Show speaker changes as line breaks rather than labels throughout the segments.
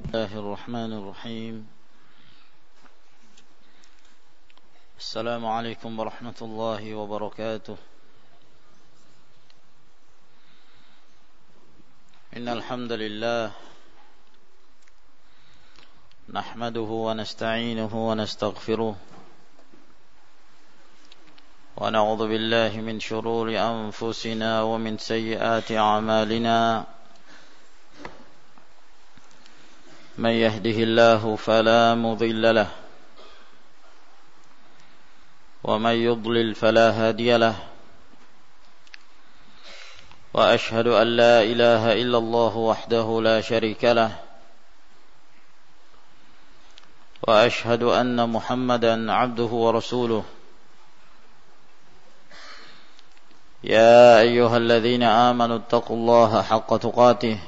الله الرحمن الرحيم. السلام عليكم ورحمة الله وبركاته. إن الحمد لله نحمده ونستعينه ونستغفره ونعوذ بالله من شرور أنفسنا ومن سيئات أعمالنا. من يهده الله فلا مضل له ومن يضلل فلا هادي له. وأشهد أن لا إله إلا الله وحده لا شريك له وأشهد أن محمدا عبده ورسوله. يا أيها الذين آمنوا اتقوا الله حق تقاته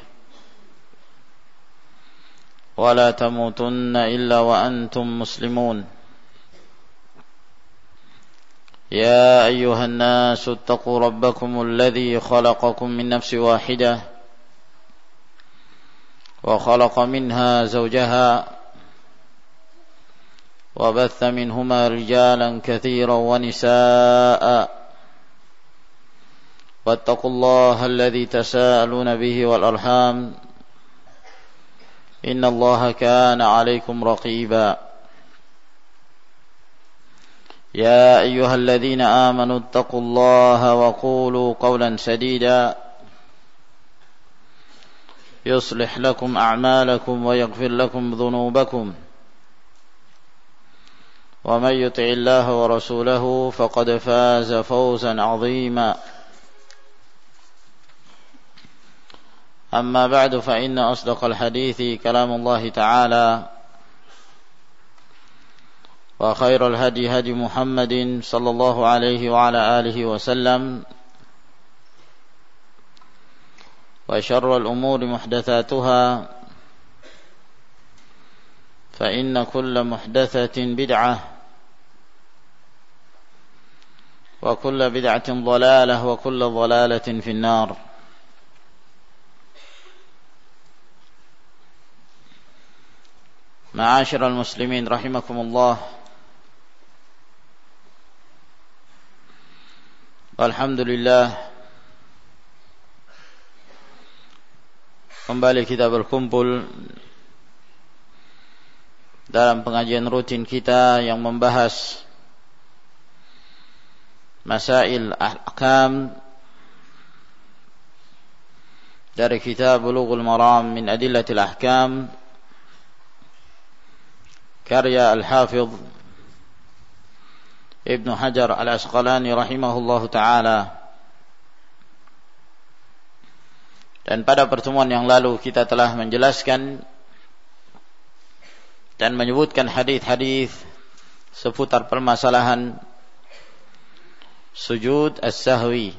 ولا تموتن إلا وأنتم مسلمون. يا أيها الناس اتقوا ربكم الذي خلقكم من نفس واحدة وخلق منها زوجها وبث منهما رجالا كثيرا ونساء واتقوا الله الذي تساءلون به والأرحام إن الله كان عليكم رقيبا. يا أيها الذين آمنوا اتقوا الله وقولوا قولا سديدا يصلح لكم أعمالكم ويغفر لكم ذنوبكم ومن يطع الله ورسوله فقد فاز فوزا عظيما. أما بعد فإن أصدق الحديث كلام الله تعالى وخير الهدي هدي محمد صلى الله عليه وعلى آله وسلم وشر الأمور محدثاتها فإن كل محدثة بدعة وكل بدعة ضلالة وكل ضلالة في النار. Ma'asyiral muslimin rahimakumullah. Alhamdulillah, kembali kita berkumpul dalam pengajian rutin kita yang membahas masail ahkam dari kitab Bulughul Maram min Adillatil Ahkam karya Al-Hafidh Ibnu Hajar Al-Asqalani rahimahullahu ta'ala. Dan pada pertemuan yang lalu kita telah menjelaskan dan menyebutkan hadis-hadis seputar permasalahan sujud as-sahwi.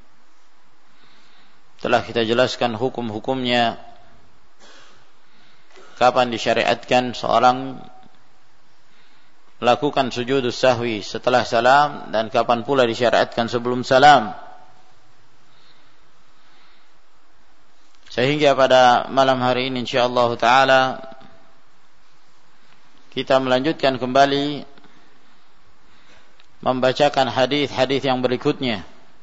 Telah kita jelaskan hukum-hukumnya, kapan disyariatkan seorang lakukan sujud sahwi setelah salam dan kapan pula disyariatkan sebelum salam. Sehingga pada malam hari ini insyaallah taala kita melanjutkan kembali membacakan hadis-hadis yang berikutnya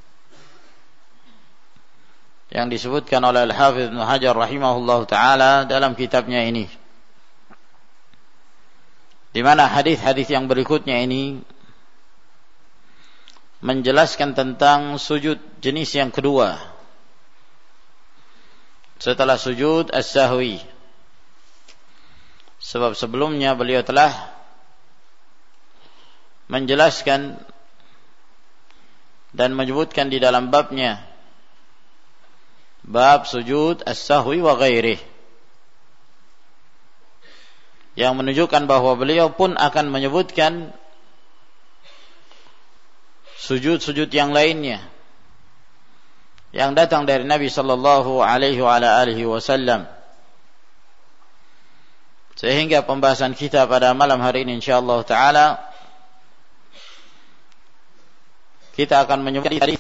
yang disebutkan oleh Al-Hafidh Ibnu Hajar rahimahullahu taala dalam kitabnya ini, di mana hadis-hadis yang berikutnya ini menjelaskan tentang sujud jenis yang kedua setelah sujud as-sahwi. Sebab sebelumnya beliau telah menjelaskan dan menyebutkan di dalam babnya, bab sujud as-sahwi wa ghairih, yang menunjukkan bahwa beliau pun akan menyebutkan sujud-sujud yang lainnya yang datang dari Nabi sallallahu alaihi wasallam. Sehingga pembahasan kita pada malam hari ini insyaallah taala kita akan menyebut hadis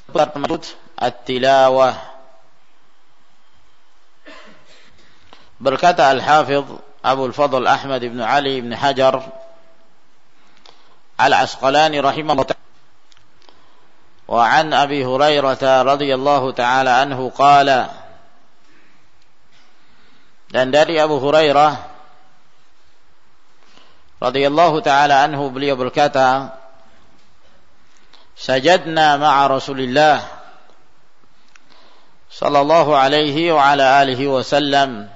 at-tilawah. Berkata Al-Hafidh Abu al-Fadl Ahmad ibn Ali ibn Hajar al-Asqalani rahimahullah. Wa an Abi Hurairah radhiyallahu ta'ala anhu qala, dan dari Abu Hurairah radhiyallahu ta'ala anhu beliau berkata, sajadna ma'a Rasulillah sallallahu alaihi wa ala alihi wasallam,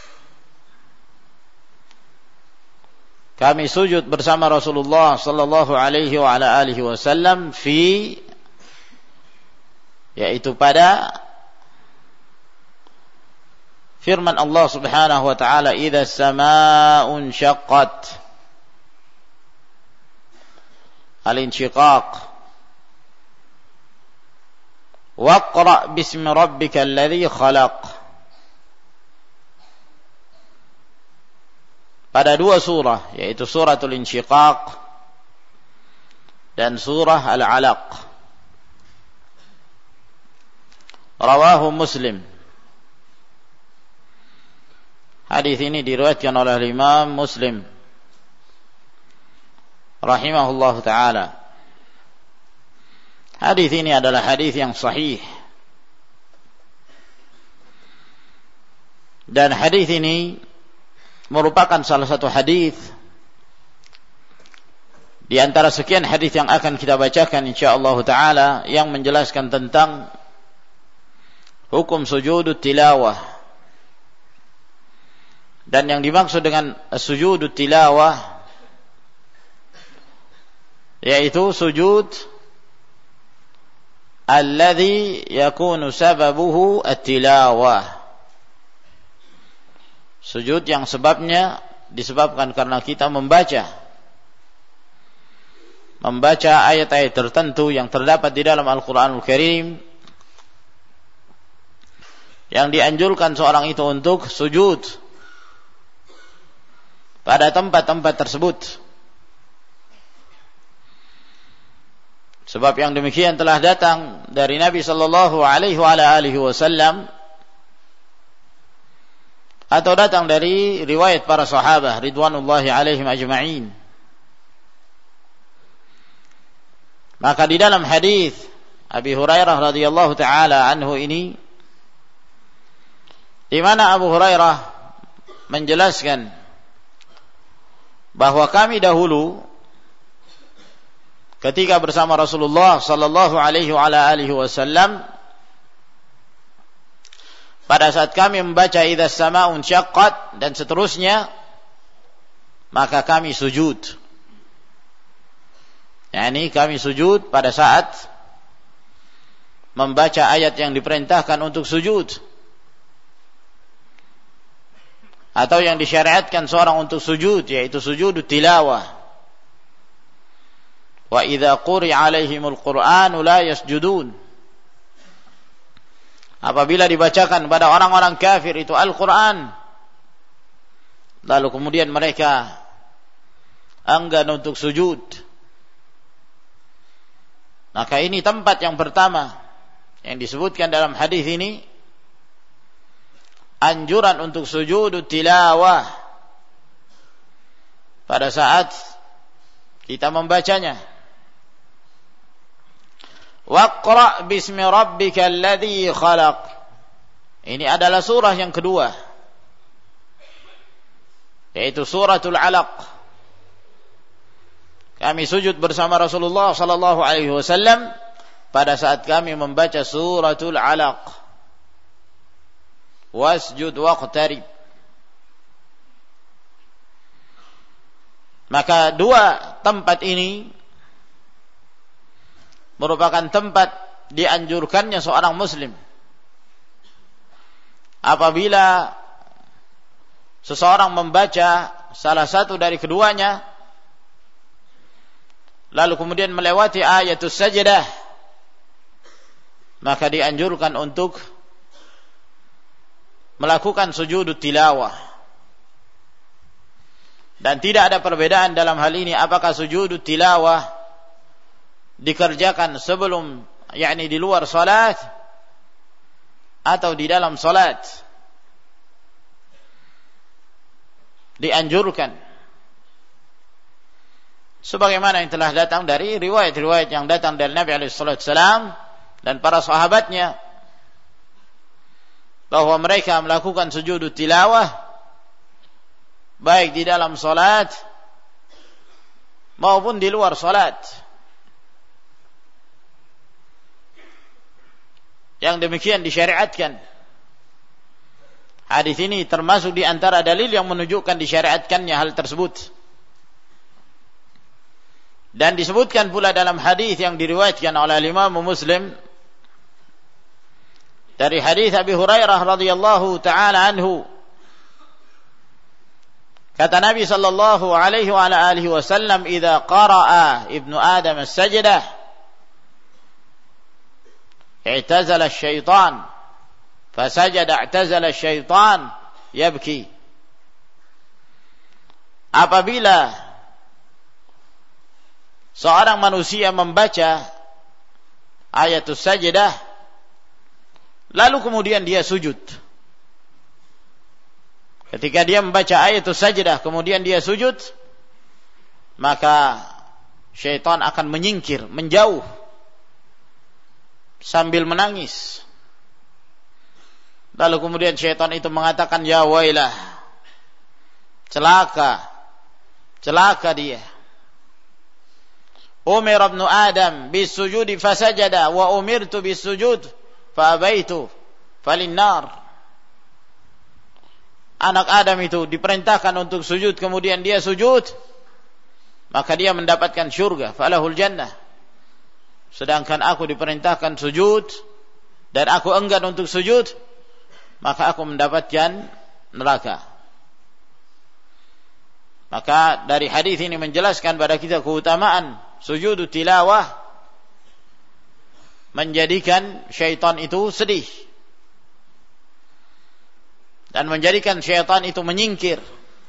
kami sujud bersama Rasulullah sallallahu alaihi wa ala alihi wasallam yaitu pada firman Allah Subhanahu wa taala, idza samaa'un syaqqat, al-insyiqaq, waqra' bismi rabbikal ladzi khalaq. Pada dua surah, yaitu suratul insyiqaq dan surah al-alaq. Rawahu Muslim. Hadis ini diriwayatkan oleh Imam Muslim rahimahullah ta'ala. Hadis ini adalah hadis yang sahih, dan hadis ini merupakan salah satu hadis di antara sekian hadis yang akan kita bacakan insyaallah ta'ala, yang menjelaskan tentang hukum sujud tilawah. Dan yang dimaksud dengan sujud tilawah yaitu sujud alladhi yakunu sababuhu at-tilawah, sujud yang sebabnya disebabkan karena kita membaca ayat-ayat tertentu yang terdapat di dalam Al-Quranul Karim, yang dianjurkan seorang itu untuk sujud pada tempat-tempat tersebut. Sebab yang demikian telah datang dari Nabi sallallahu alaihi wasallam, atau datang dari riwayat para sahabat ridwanullahi alaihim ajma'in. Maka di dalam hadis Abi Hurairah radhiyallahu taala anhu ini, di mana Abu Hurairah menjelaskan bahwa kami dahulu ketika bersama Rasulullah sallallahu alaihi wasallam, pada saat kami membaca idza samaa'un syaqqat dan seterusnya, maka kami sujud. Yani kami sujud pada saat membaca ayat yang diperintahkan untuk sujud, atau yang disyariatkan seorang untuk sujud, yaitu sujud tilawah. Wa idza quri'a 'alaihimul Qur'anu la yasjudun. Apabila dibacakan pada orang-orang kafir itu Al-Qur'an, lalu kemudian mereka enggan untuk sujud, maka ini tempat yang pertama yang disebutkan dalam hadis ini, anjuran untuk sujud tilawah pada saat kita membacanya. Waqra' bismi rabbikal ladzi khalaq. Ini adalah surah yang kedua, yaitu suratul alaq. Kami sujud bersama Rasulullah sallallahu alaihi wasallam pada saat kami membaca suratul alaq. Wasjud waqtarib. Maka dua tempat ini merupakan tempat dianjurkannya seorang muslim apabila seseorang membaca salah satu dari keduanya, lalu kemudian melewati ayatus sajdah, maka dianjurkan untuk melakukan sujud tilawah. Dan tidak ada perbedaan dalam hal ini apakah sujud tilawah dikerjakan sebelum, yakni di luar salat, atau di dalam salat. dianjurkan. Sebagaimana yang telah datang dari riwayat-riwayat yang datang dari Nabi SAW dan para sahabatnya, bahwa mereka melakukan sujud tilawah baik di dalam salat maupun di luar salat. Yang demikian disyariatkan. Hadis ini termasuk di antara dalil yang menunjukkan disyariatkannya hal tersebut. Dan disebutkan pula dalam hadis yang diriwayatkan oleh Imam Muslim dari hadis Abi Hurairah radhiyallahu taala anhu, kata Nabi sallallahu alaihi wa ala alihi wasallam, "Idza qara'a ibnu Adam as-sajdah, i'tazala asy-syaitan, fasajada i'tazala asy-syaitan yabki." Apabila seorang manusia membaca ayatus sajdah lalu kemudian dia sujud, ketika dia membaca ayatus sajdah kemudian dia sujud, maka syaitan akan menyingkir, menjauh sambil menangis. Lalu kemudian syaitan itu mengatakan, "Ya wailah, celaka, celaka dia. Umir ibnu Adam bisujudi fasajada wa umirtu bisujud fa-abaitu falinnar." Anak Adam itu diperintahkan untuk sujud, kemudian dia sujud, maka dia mendapatkan syurga, falahul jannah. Sedangkan aku diperintahkan sujud dan aku enggan untuk sujud, maka aku mendapatkan neraka. Maka dari hadis ini menjelaskan pada kita keutamaan sujud tilawah, menjadikan syaitan itu sedih dan menjadikan syaitan itu menyingkir,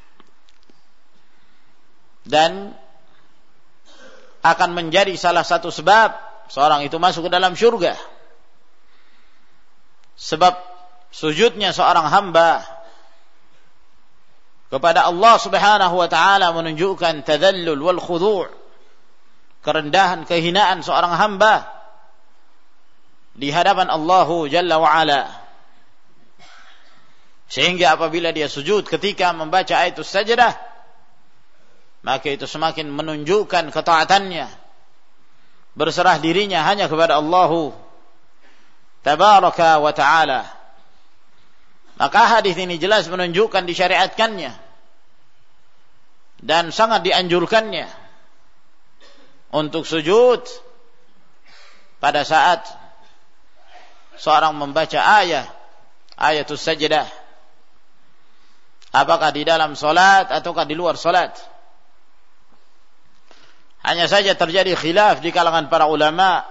dan akan menjadi salah satu sebab seorang itu masuk ke dalam syurga. Sebab sujudnya seorang hamba kepada Allah Subhanahu wa taala menunjukkan tadallul wal khudu', kerendahan, kehinaan seorang hamba di hadapan Allah Jalla wa Ala. Sehingga apabila dia sujud ketika membaca ayatus sajdah, maka itu semakin menunjukkan ketaatannya, berserah dirinya hanya kepada Allah Tabaraka wa Ta'ala. Maka hadis ini jelas menunjukkan disyariatkannya dan sangat dianjurkannya untuk sujud pada saat seorang membaca ayatus sajdah, apakah di dalam salat ataukah di luar salat. Hanya saja terjadi khilaf di kalangan para ulama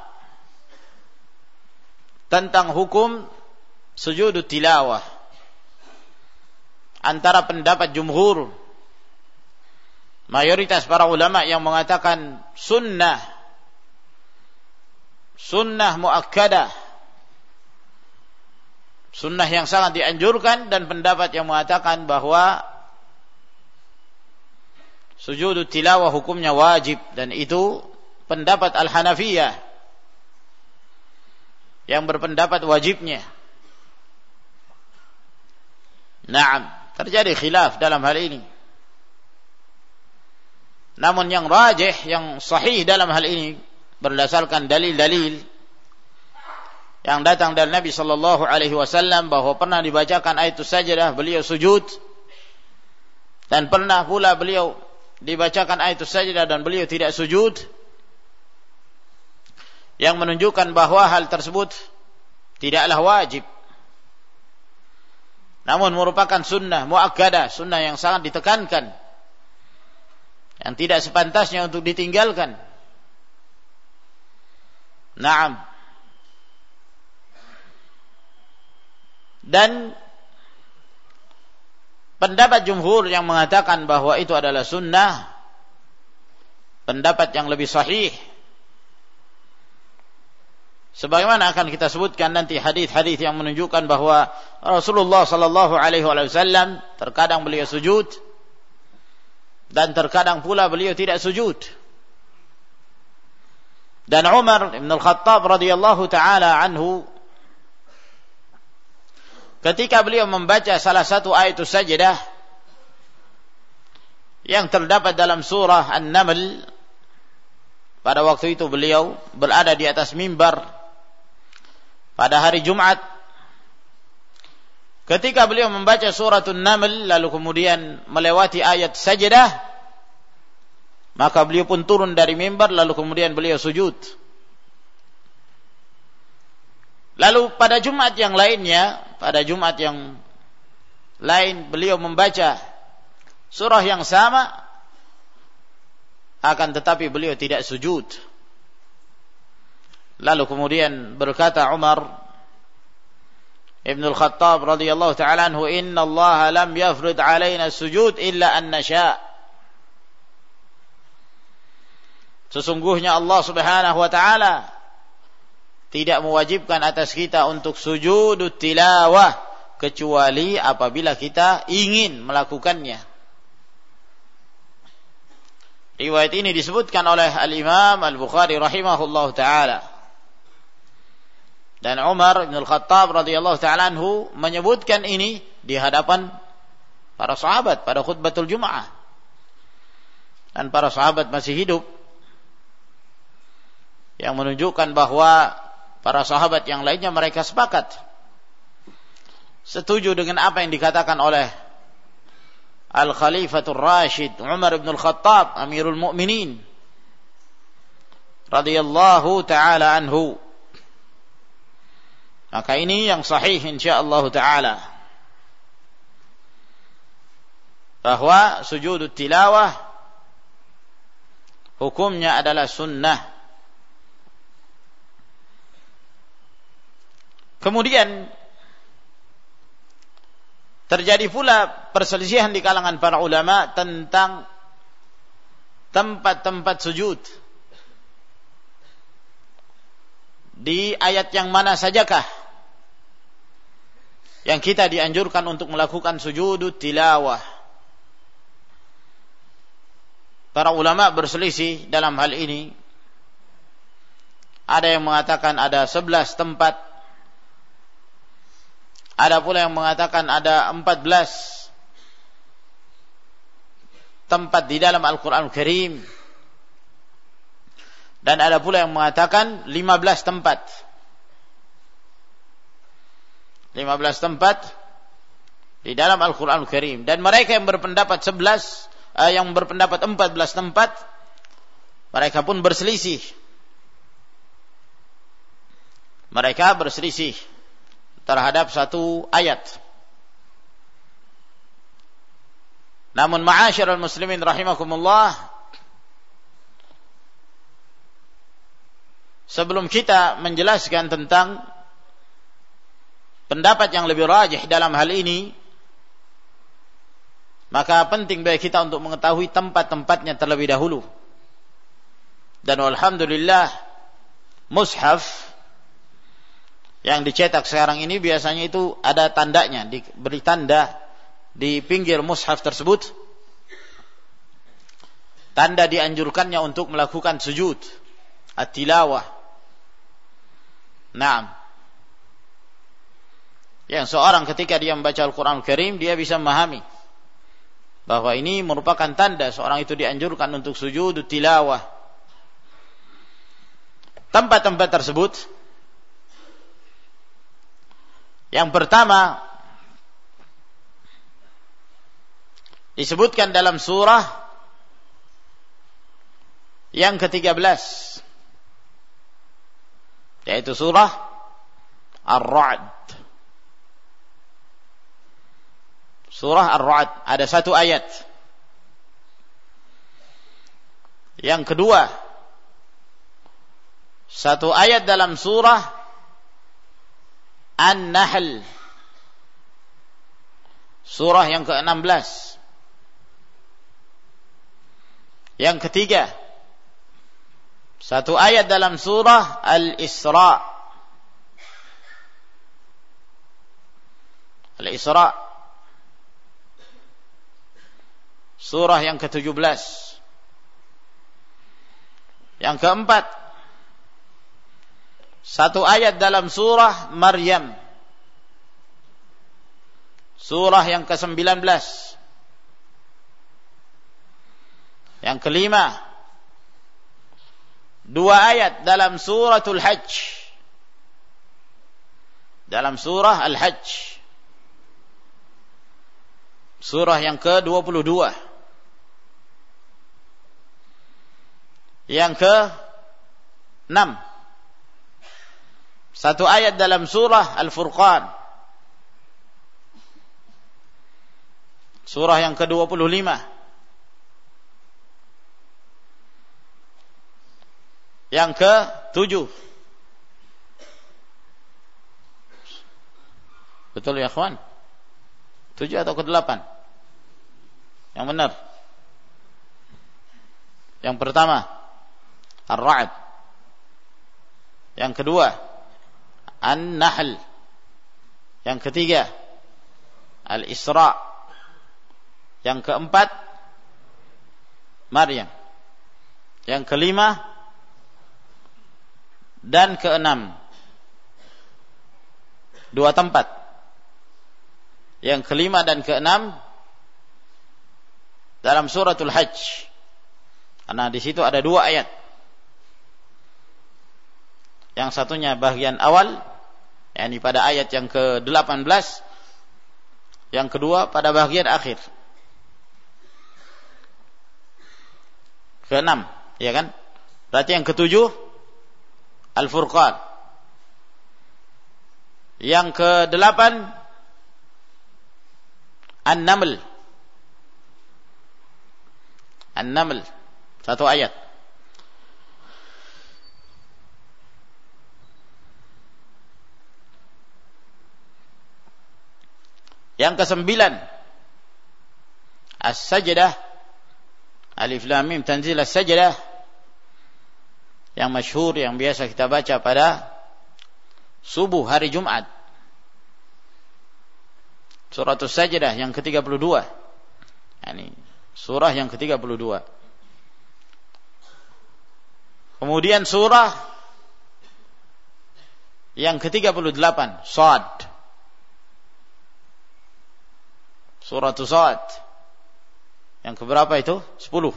tentang hukum sujud tilawah, antara pendapat jumhur, mayoritas para ulama yang mengatakan sunnah muakkadah, sunnah yang sangat dianjurkan, dan pendapat yang mengatakan bahwa sujud tilawah hukumnya wajib, dan itu pendapat Al-Hanafiyah yang berpendapat wajibnya. Naam, terjadi khilaf dalam hal ini. Namun yang rajih, yang sahih dalam hal ini berdasarkan dalil-dalil yang datang dari Nabi sallallahu alaihi wasallam, bahwa pernah dibacakan ayatus sajdah beliau sujud, dan pernah pula beliau dibacakan ayatus sajdah dan beliau tidak sujud, yang menunjukkan bahwa hal tersebut tidaklah wajib, namun merupakan sunnah muakkadah, sunnah yang sangat ditekankan, yang tidak sepantasnya untuk ditinggalkan. Naam. Dan pendapat jumhur yang mengatakan bahwa itu adalah sunnah, pendapat yang lebih sahih, sebagaimana akan kita sebutkan nanti hadis-hadis yang menunjukkan bahwa Rasulullah sallallahu alaihi wasallam terkadang beliau sujud dan terkadang pula beliau tidak sujud. Dan Umar bin Al-Khattab radhiyallahu taala anhu, ketika beliau membaca salah satu ayat sajdah yang terdapat dalam surah An-Naml, pada waktu itu beliau berada di atas mimbar pada hari Jumat. Ketika beliau membaca surah An-Naml lalu kemudian melewati ayat sajdah, maka beliau pun turun dari mimbar lalu kemudian beliau sujud. Lalu pada Jumat yang lainnya, beliau membaca surah yang sama, akan tetapi beliau tidak sujud. Lalu kemudian berkata Umar Ibn Al-Khattab radhiyallahu ta'ala anhu, "Inna Allah lam yafrid alaina sujud illa an nasha." Sesungguhnya Allah Subhanahu wa taala tidak mewajibkan atas kita untuk sujud tilawah kecuali apabila kita ingin melakukannya. Riwayat ini disebutkan oleh Al-Imam Al-Bukhari rahimahullahu taala. Dan Umar bin Al-Khattab radhiyallahu taala anhu menyebutkan ini di hadapan para sahabat pada khutbatul Jum'ah. Dan para sahabat masih hidup, yang menunjukkan bahwa para sahabat yang lainnya mereka setuju dengan apa yang dikatakan oleh Al-Khalifatul Rashid Umar bin Al-Khattab Amirul Mukminin radhiyallahu taala anhu. Maka ini yang sahih insyaallah taala, bahwa sujud tilawah hukumnya adalah sunnah. Kemudian terjadi pula perselisihan di kalangan para ulama tentang tempat-tempat sujud. Di ayat yang mana sajakah yang kita dianjurkan untuk melakukan sujud tilawah? Para ulama berselisih dalam hal ini. Ada yang mengatakan ada 11 tempat. Ada pula yang mengatakan ada 14 tempat di dalam Al-Quran Al-Karim. Dan ada pula yang mengatakan 15 tempat. 15 tempat di dalam Al-Quran Al-Karim. Dan mereka yang berpendapat 14 tempat, mereka pun berselisih. Mereka berselisih terhadap satu ayat. Namun ma'asyiral muslimin rahimakumullah, sebelum kita menjelaskan tentang pendapat yang lebih rajih dalam hal ini, maka penting bagi kita untuk mengetahui tempat-tempatnya terlebih dahulu. Dan alhamdulillah, mushaf yang dicetak sekarang ini biasanya itu ada tandanya, diberi tanda di pinggir mushaf tersebut, tanda dianjurkannya untuk melakukan sujud at-tilawah. Naam. Yang seorang ketika dia membaca Al-Quran Al-Karim, dia bisa memahami bahwa ini merupakan tanda seorang itu dianjurkan untuk sujud tilawah. Tempat-tempat tersebut, yang pertama disebutkan dalam surah yang ke-13, yaitu surah Ar-Ra'd. Surah Ar-Ra'd ada satu ayat. Yang kedua, satu ayat dalam surah An-Nahl, surah yang ke-16. Yang ketiga, satu ayat dalam surah Al-Isra. surah yang ke-17. Yang keempat, satu ayat dalam surah Maryam, surah yang ke-19. Yang kelima, dua ayat dalam suratul Hajj, dalam surah Al-Hajj, surah yang ke-22. Yang ke-6, satu ayat dalam surah Al-Furqan, surah yang ke-25. Yang ke-7, betul ya kawan? 7 atau ke-8? Yang benar. Yang pertama Ar-Ra'd. Yang kedua An-Nahl. Yang ketiga Al-Isra. Yang keempat Maryam. Yang kelima dan keenam, dua tempat. Yang kelima dan keenam dalam suratul Hajj, karena di situ ada dua ayat. Yang satunya bagian awal, yakni pada ayat yang ke-18. Yang kedua pada bagian akhir, ke-6, ya kan? Berarti yang ke-7 Al-Furqan. Yang ke-8 An-Naml. An-Naml, satu ayat. Yang ke-9 As-Sajdah. Alif Lam Mim Tanzil As-Sajdah, yang masyhur, yang biasa kita baca pada subuh hari Jumat. Surah As-Sajdah yang ke-32. Yani surah yang ke-32. Kemudian surah yang ke-38, Shad. Surah Shad. Yang keberapa itu? 10.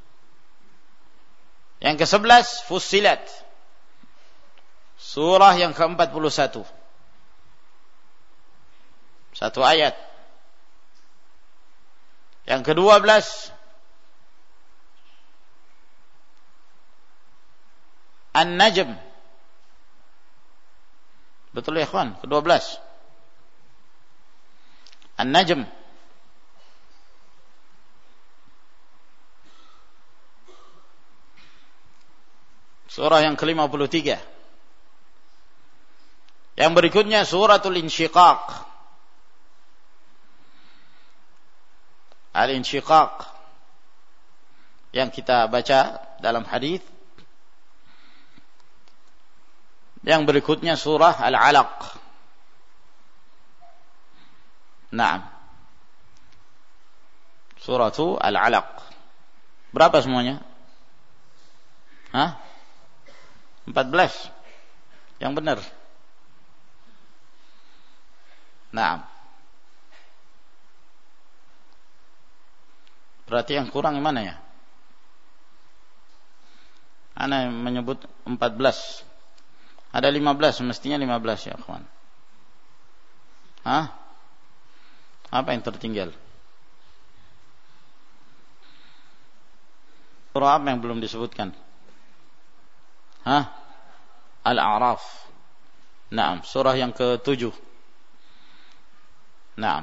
Yang ke-11 Fussilat, surah yang ke-41, satu ayat. Yang ke-12 An-Najm. Betul ya ikhwan? Ke-12 An-Najm. Surah yang ke-53. Yang berikutnya suratul Insyiqaq. Al-Insyiqaq yang kita baca dalam hadis. Yang berikutnya surah Al-Alaq. Naam. Suratu Al-Alaq. Berapa semuanya? Hah? 14. Yang benar. Naam. Berarti yang kurang yang mana ya? Ana menyebut 14. Ada 15, mestinya 15 ya kawan. Hah? Apa yang tertinggal? Surah apa yang belum disebutkan? Hah? Al-A'raf. Naam, surah yang ke-7. Naam.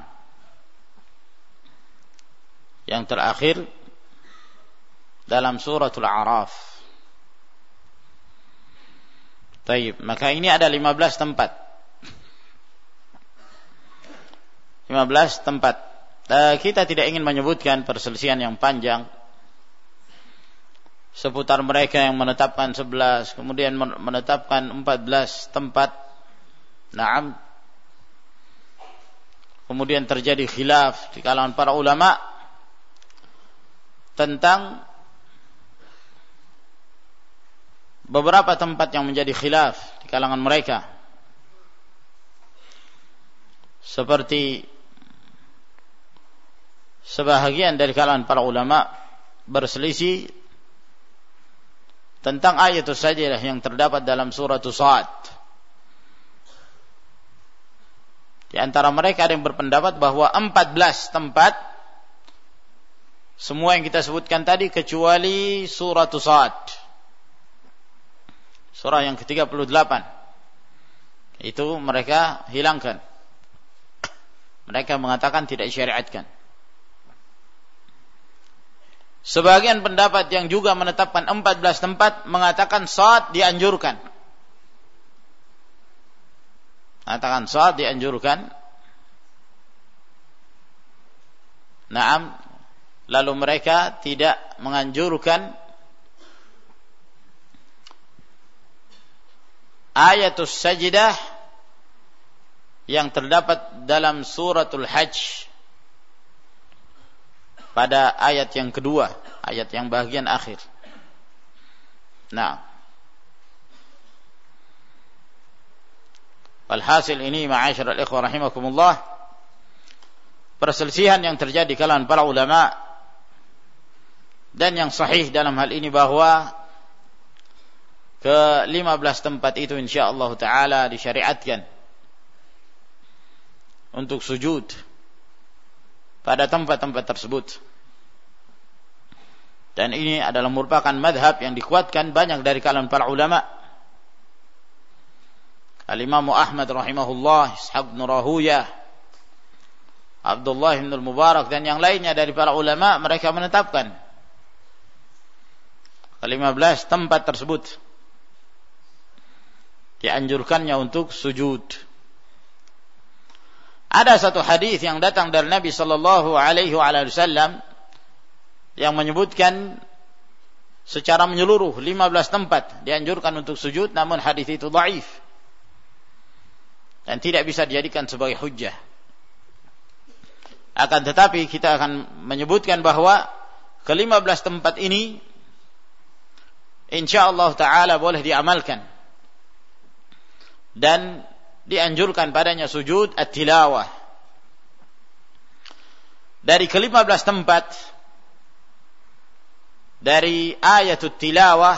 Yang terakhir dalam suratul A'raf. Baik, maka ini ada 15 tempat. 15 tempat. Kita tidak ingin menyebutkan perselisihan yang panjang seputar mereka yang menetapkan 11, kemudian menetapkan 14 tempat. Naam. Kemudian terjadi khilaf di kalangan para ulama tentang beberapa tempat yang menjadi khilaf di kalangan mereka, seperti sebahagian dari kalangan para ulama berselisih tentang ayatul sajdah yang terdapat dalam surah Sad. Di antara mereka ada yang berpendapat bahwa 14 tempat semua yang kita sebutkan tadi kecuali surah Sad, surah yang ke-38, itu mereka hilangkan. Mereka mengatakan tidak syariatkan. Sebagian pendapat yang juga menetapkan 14 tempat mengatakan Sad dianjurkan. Mengatakan Sad dianjurkan. Naam, lalu mereka tidak menganjurkan ayatul sajdah yang terdapat dalam suratul Hajj pada ayat yang kedua, ayat yang bagian akhir. Nah, alhasil ini ma'asyiral ikhwah rahimakumullah, perselisihan yang terjadi di kalangan para ulama, dan yang sahih dalam hal ini bahwa ke-15 tempat itu insyaallah taala disyariatkan untuk sujud pada tempat-tempat tersebut. Dan ini adalah merupakan madhab yang dikuatkan banyak dari kalangan para ulama. Al-Imam Ahmad rahimahullah, Ishaq bin Rahuyah, Abdullah bin Al-Mubarak dan yang lainnya dari para ulama, mereka menetapkan ke-15 tempat tersebut dianjurkannya untuk sujud. Ada satu hadis yang datang dari Nabi sallallahu alaihi wasallam yang menyebutkan secara menyeluruh 15 tempat dianjurkan untuk sujud, namun hadis itu dhaif dan tidak bisa dijadikan sebagai hujjah. Akan tetapi kita akan menyebutkan bahwa ke-15 tempat ini insyaallah taala boleh diamalkan dan dianjurkan padanya sujud at-tilawah. Dari ke-15 tempat dari ayatul tilawah,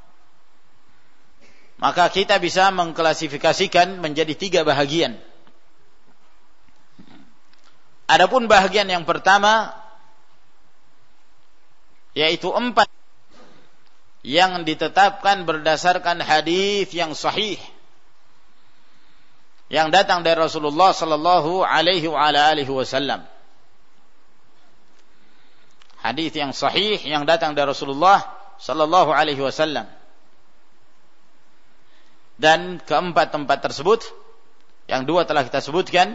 maka kita bisa mengklasifikasikan menjadi 3 bahagian. Adapun bahagian yang pertama, yaitu 4 yang ditetapkan berdasarkan hadis yang sahih yang datang dari Rasulullah sallallahu alaihi wasallam. Hadis yang sahih yang datang dari Rasulullah sallallahu alaihi wasallam. Dan keempat tempat tersebut, yang 2 telah kita sebutkan,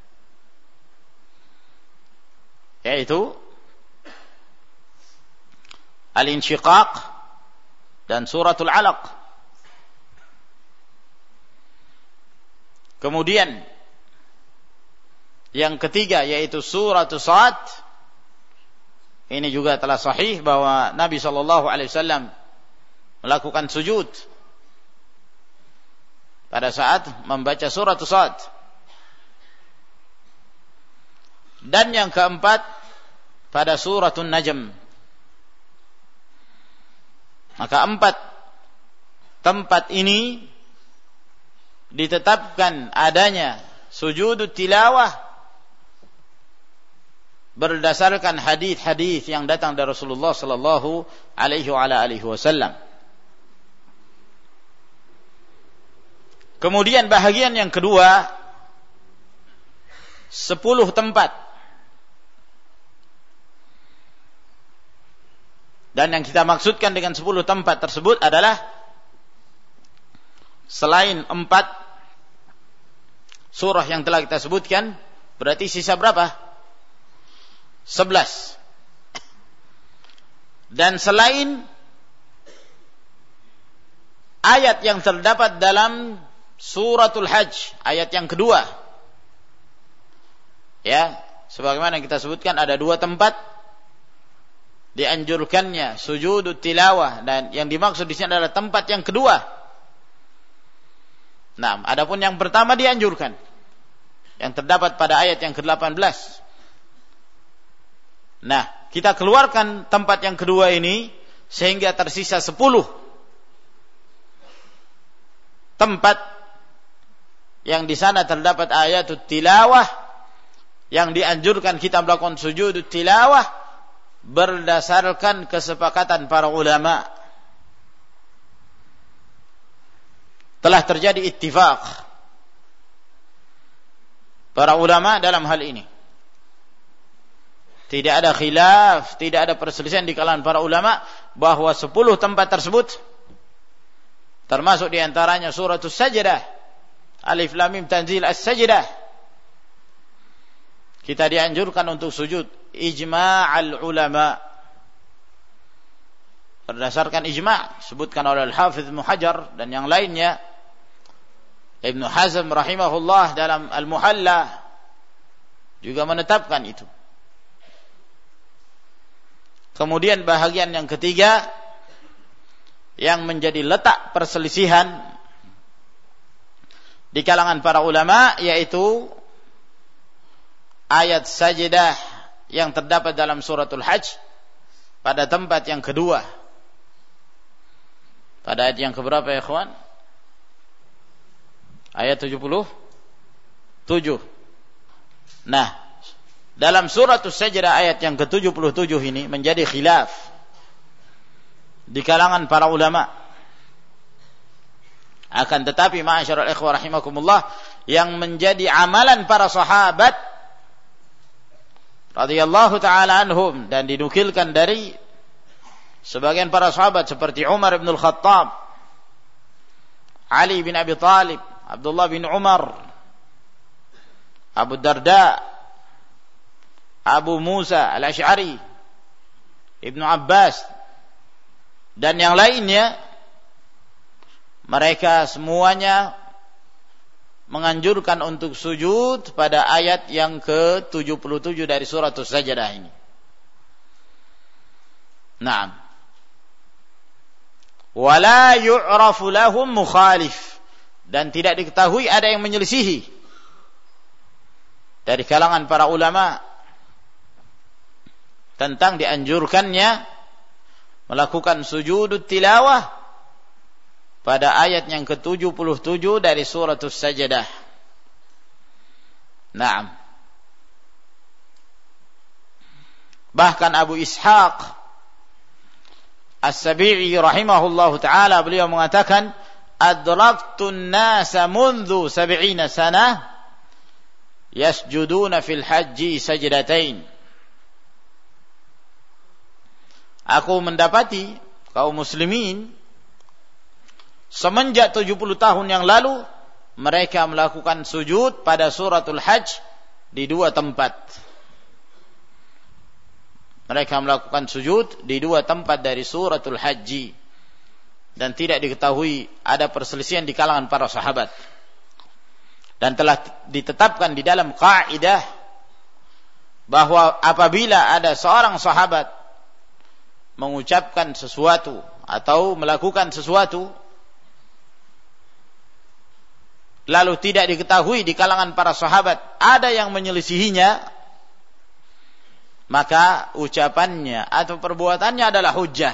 yaitu Al-Insyiqaq dan Suratul Alaq. Kemudian yang ketiga yaitu Suratul Sad. Ini juga telah sahih bahwa Nabi sallallahu alaihi wasallam melakukan sujud pada saat membaca Suratul Sad. Dan yang keempat pada Suratul Najm. Maka 4 tempat ini ditetapkan adanya sujud tilawah berdasarkan hadis-hadis yang datang dari Rasulullah sallallahu alaihi wasallam. Kemudian bahagian yang kedua, 10 tempat. Dan yang kita maksudkan dengan 10 tempat tersebut adalah selain 4 surah yang telah kita sebutkan, berarti sisa berapa? 11. Dan selain ayat yang terdapat dalam Suratul Hajj, ayat yang kedua, ya, sebagaimana yang kita sebutkan ada 2 tempat dianjurkannya sujud tilawah, dan yang dimaksud di sini adalah tempat yang kedua. Nah, adapun yang pertama dianjurkan, yang terdapat pada ayat yang ke-18. Nah, kita keluarkan tempat yang kedua ini sehingga tersisa 10 tempat yang di sana terdapat ayat tilawah yang dianjurkan kita melakukan sujud tilawah berdasarkan kesepakatan para ulama. Telah terjadi ittifaq para ulama dalam hal ini. Tidak ada khilaf, tidak ada perselisihan di kalangan para ulama bahwa 10 tempat tersebut, termasuk di antaranya suratul Sajdah, Alif Lam Mim Tanzil As-Sajdah, kita dianjurkan untuk sujud. Ijma'al ulama, berdasarkan ijma' sebutkan oleh Al-Hafidz Ibnu Hajar dan yang lainnya, Ibnu Hazm rahimahullah dalam Al-Muhalla juga menetapkan itu. Kemudian bahagian yang ketiga yang menjadi letak perselisihan di kalangan para ulama, yaitu ayat sajdah yang terdapat dalam suratul Hajj pada tempat yang kedua. Pada ayat yang keberapa ya ikhwan? Ayat 77. Nah, dalam suratul Sajdah ayat yang ke-77 ini menjadi khilaf di kalangan para ulama. Akan tetapi ma'asyiral ikhwah rahimakumullah, yang menjadi amalan para sahabat radhiyallahu taala anhum dan dinukilkan dari sebagian para sahabat seperti Umar bin Al-Khattab, Ali bin Abi Thalib, Abdullah bin Umar, Abu Darda, Abu Musa Al-Asy'ari, Ibnu Abbas dan yang lainnya, mereka semuanya menganjurkan untuk sujud pada ayat yang ke-77 dari suratul Sajdah ini. Naam. Wala yu'rafu lahum mukhalif, dan tidak diketahui ada yang menyelisihi dari kalangan para ulama tentang dianjurkannya melakukan sujud tilawah pada ayat yang ke-77 dari suratul Sajdah. Naam. Bahkan Abu Ishaq As-Sabi'i rahimahullahu ta'ala, beliau mengatakan, adraktun nasa mundu 70 sanah yasjuduna fil hajji sajdatain. Aku mendapati kaum muslimin semenjak 70 tahun yang lalu mereka melakukan sujud pada suratul Hajj di 2 tempat. Mereka melakukan sujud di 2 tempat dari suratul Hajj, dan tidak diketahui ada perselisihan di kalangan para sahabat. Dan telah ditetapkan di dalam kaidah bahwa apabila ada seorang sahabat mengucapkan sesuatu atau melakukan sesuatu lalu tidak diketahui di kalangan para sahabat ada yang menyelisihinya, maka ucapannya atau perbuatannya adalah hujjah.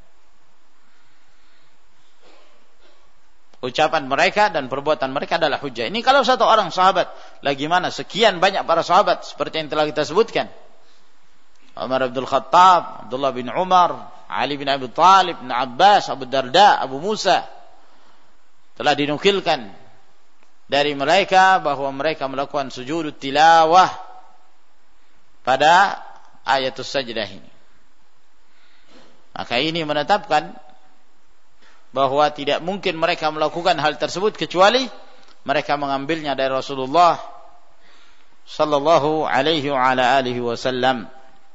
Ucapan mereka dan perbuatan mereka adalah hujjah. Ini kalau satu orang sahabat, lagi mana sekian banyak para sahabat seperti yang telah kita sebutkan. Umar bin Khattab, Abdullah bin Umar, Ali bin Abi Thalib, Ibnu Abbas, Abu Darda, Abu Musa, telah dinukilkan dari mereka bahwa mereka melakukan sujud tilawah pada ayatul Sajdah ini. Maka ini menetapkan bahwa tidak mungkin mereka melakukan hal tersebut kecuali mereka mengambilnya dari Rasulullah sallallahu alaihi wa ala alihi wasallam.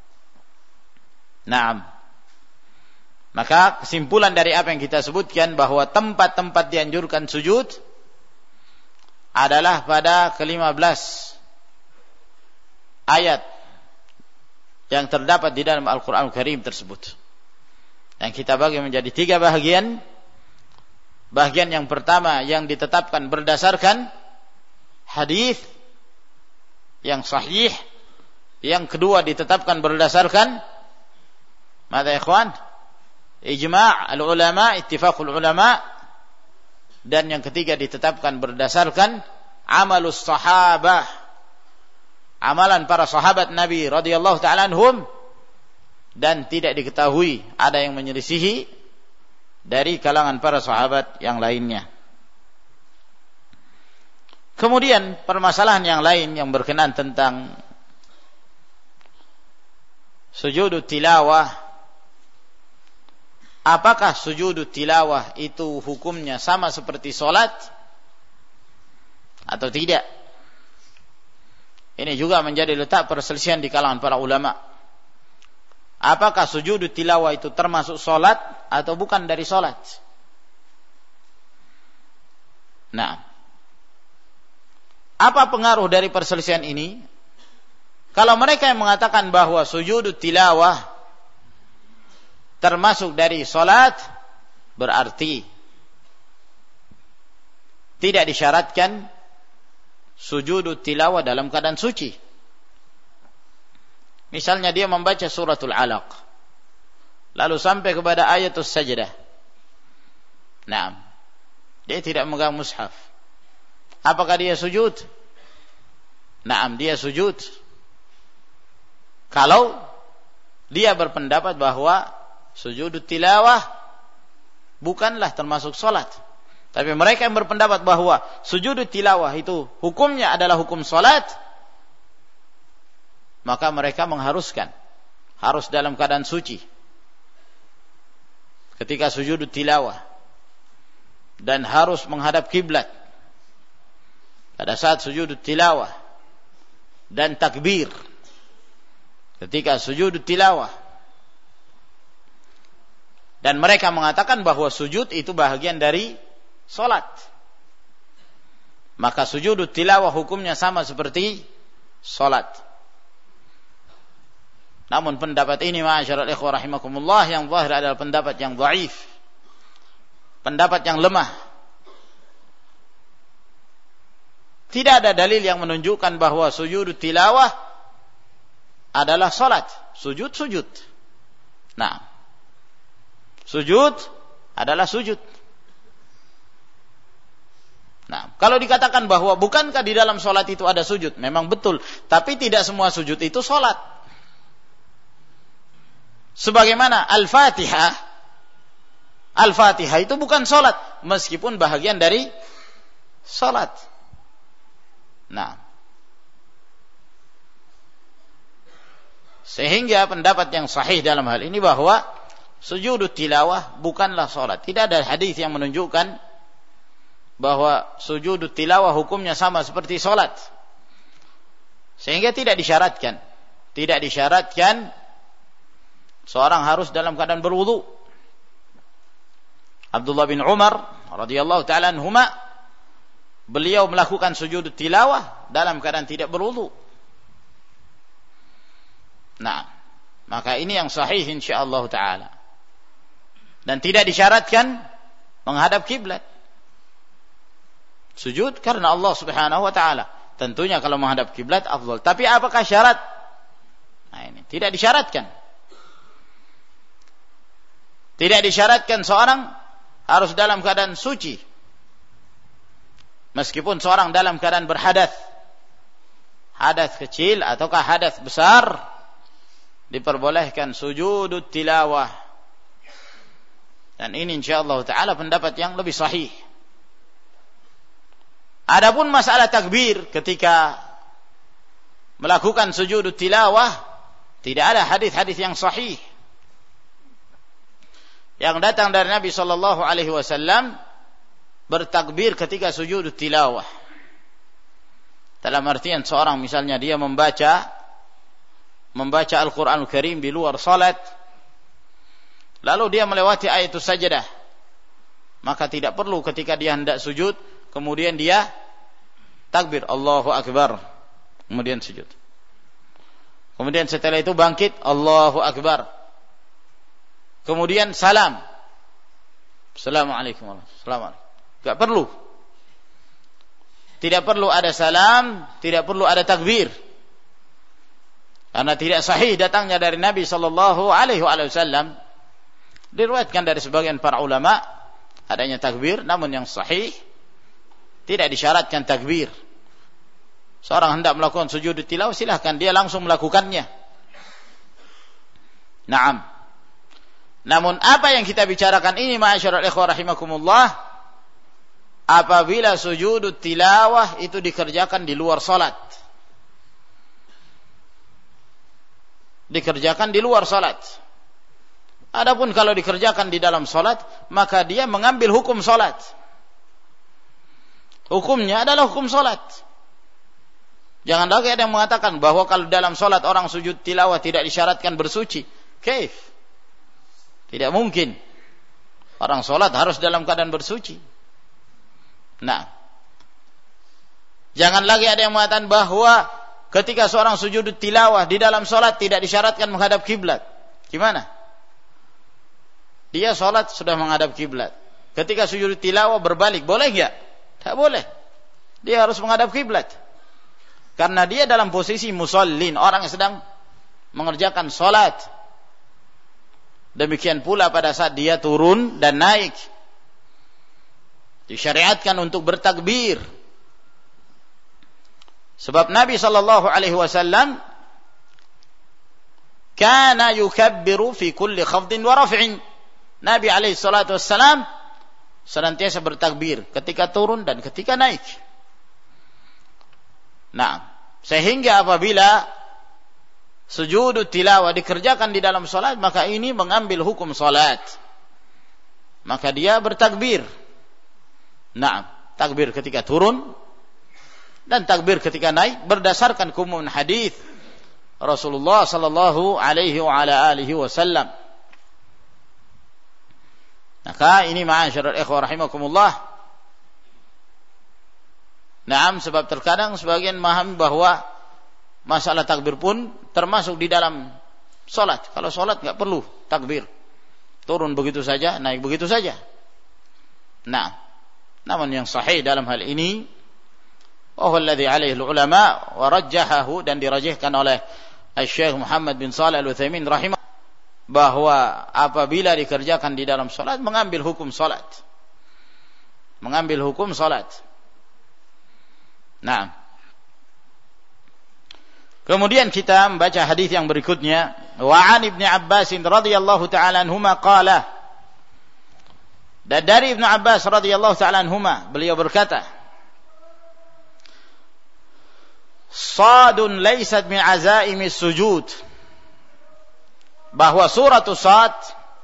Naam. Maka kesimpulan dari apa yang kita sebutkan bahwa tempat-tempat dianjurkan sujud adalah pada ke-15 ayat yang terdapat di dalam Al-Quran Al-Karim tersebut. Dan kita bagi menjadi 3 bahagian. Bahagian yang pertama yang ditetapkan berdasarkan hadis yang sahih. Yang kedua ditetapkan berdasarkan mada ikhwan? Ijma' al-ulama, ittifaqul ulama. Dan yang ketiga ditetapkan berdasarkan amalus sahabah, amalan para sahabat Nabi radhiyallahu ta'ala anhum, dan tidak diketahui ada yang menyelisihi dari kalangan para sahabat yang lainnya. Kemudian permasalahan yang lain yang berkenaan tentang sujud tilawah. Apakah sujud tilawah itu hukumnya sama seperti solat atau tidak? Ini juga menjadi letak perselisihan di kalangan para ulama. Apakah sujud tilawah itu termasuk solat atau bukan dari solat? Nah, apa pengaruh dari perselisihan ini? Kalau mereka yang mengatakan bahwa sujud tilawah termasuk dari solat, berarti tidak disyaratkan sujud tilawah dalam keadaan suci. Misalnya dia membaca suratul Alaq, lalu sampai kepada ayatus sajdah. Nah, dia tidak memegang mushaf. Apakah dia sujud? Naam, dia sujud. Kalau dia berpendapat bahwa sujud tilawah bukanlah termasuk solat. Tapi mereka yang berpendapat bahwa sujud tilawah itu hukumnya adalah hukum solat, maka mereka mengharuskan harus dalam keadaan suci ketika sujud tilawah, dan harus menghadap kiblat pada saat sujud tilawah, dan takbir ketika sujud tilawah. Dan mereka mengatakan bahwa sujud itu bahagian dari solat. Maka sujud tilawah hukumnya sama seperti solat. Namun pendapat ini ma'asyiral ikhwah rahimakumullah yang zahir adalah pendapat yang dhaif, pendapat yang lemah. Tidak ada dalil yang menunjukkan bahwa sujud tilawah adalah solat. Sujud. Nah, sujud adalah sujud. Nah, kalau dikatakan bahwa bukankah di dalam solat itu ada sujud? Memang betul, tapi tidak semua sujud itu solat. Sebagaimana Al-Fatihah itu bukan solat, meskipun bahagian dari solat. Nah, sehingga pendapat yang sahih dalam hal ini bahwa sujud tilawah bukanlah solat. Tidak ada hadis yang menunjukkan bahwa sujud tilawah hukumnya sama seperti solat. Sehingga tidak disyaratkan seorang harus dalam keadaan berwudu. Abdullah bin Umar radhiyallahu ta'ala anhuma, beliau melakukan sujud tilawah dalam keadaan tidak berwudu. Nah, maka ini yang sahih insyaallah ta'ala. Dan tidak disyaratkan menghadap kiblat. Sujud karena Allah Subhanahu wa ta'ala. Tentunya kalau menghadap kiblat afdal. Tapi apakah syarat? Nah, ini tidak disyaratkan. Tidak disyaratkan seorang harus dalam keadaan suci. Meskipun seorang dalam keadaan berhadath, hadath kecil ataukah hadath besar, diperbolehkan sujud tilawah. Dan ini insyaallah ta'ala pendapat yang lebih sahih. Adapun masalah takbir ketika melakukan sujud tilawah, tidak ada hadis-hadis yang sahih yang datang dari Nabi sallallahu alaihi wasallam bertakbir ketika sujud tilawah. Dalam artian seorang misalnya dia membaca Al-Qur'an Al-Karim di luar salat, lalu dia melewati ayat sajdah, maka tidak perlu ketika dia hendak sujud kemudian dia takbir Allahu Akbar kemudian sujud. Kemudian setelah itu bangkit, Allahu Akbar. Kemudian salam. Assalamualaikum warahmatullahi wabarakatuh. Enggak perlu. Tidak perlu ada salam, tidak perlu ada takbir. Karena tidak sahih datangnya dari Nabi sallallahu alaihi wasallam. Diriwayatkan dari sebagian para ulama adanya takbir, namun yang sahih tidak disyaratkan takbir. Seorang hendak melakukan sujud tilawah, silahkan dia langsung melakukannya. Naam. Namun apa yang kita bicarakan ini ma'asyiral ikhwah rahimakumullah, apabila sujud tilawah itu dikerjakan di luar salat. Dikerjakan di luar salat. Adapun kalau dikerjakan di dalam salat, maka dia mengambil hukum salat. Hukumnya adalah hukum salat. Jangan lagi ada yang mengatakan bahwa kalau dalam salat orang sujud tilawah tidak disyaratkan bersuci. Kaif? Tidak mungkin. Orang salat harus dalam keadaan bersuci. Nah, jangan lagi ada yang mengatakan bahwa ketika seorang sujud tilawah di dalam salat tidak disyaratkan menghadap kiblat. Gimana? Dia salat sudah menghadap kiblat. Ketika sujud tilawah berbalik, boleh enggak? Tak boleh. Dia harus menghadap kiblat. Karena dia dalam posisi musallin, orang yang sedang mengerjakan salat. Demikian pula pada saat dia turun dan naik, disyariatkan untuk bertakbir. Sebab Nabi sallallahu alaihi wasallam kana yukabbiru fi kulli khafdin wa raf'in. Nabi alaihi salatu wassalam senantiasa bertakbir ketika turun dan ketika naik. Nah, sehingga apabila sujud tilawah dikerjakan di dalam salat, maka ini mengambil hukum salat. Maka dia bertakbir. Nah, takbir ketika turun dan takbir ketika naik berdasarkan keumuman hadis Rasulullah sallallahu alaihi wa ala alihi wasallam. Maka ini ma'asyiral ikhwah rahimakumullah. Naam, sebab terkadang sebagian memahami bahwa masalah takbir pun termasuk di dalam salat. Kalau salat enggak perlu takbir. Turun begitu saja, naik begitu saja. Nah, namun yang sahih dalam hal ini wa huwa alladhi alaihi ulama wa rajjahahu, dan dirajihkan oleh Syekh Muhammad bin Shalih Al-Utsaimin rahimah, bahwa apabila dikerjakan di dalam salat mengambil hukum salat. Mengambil hukum salat. Nah, kemudian kita membaca hadis yang berikutnya. Wa 'an Ibnu Abbas radhiyallahu ta'ala anhuma qala, dan dari Ibnu Abbas radhiyallahu ta'ala anhuma beliau berkata, Sadun laysat min azaimis sujud, bahwa surat Sad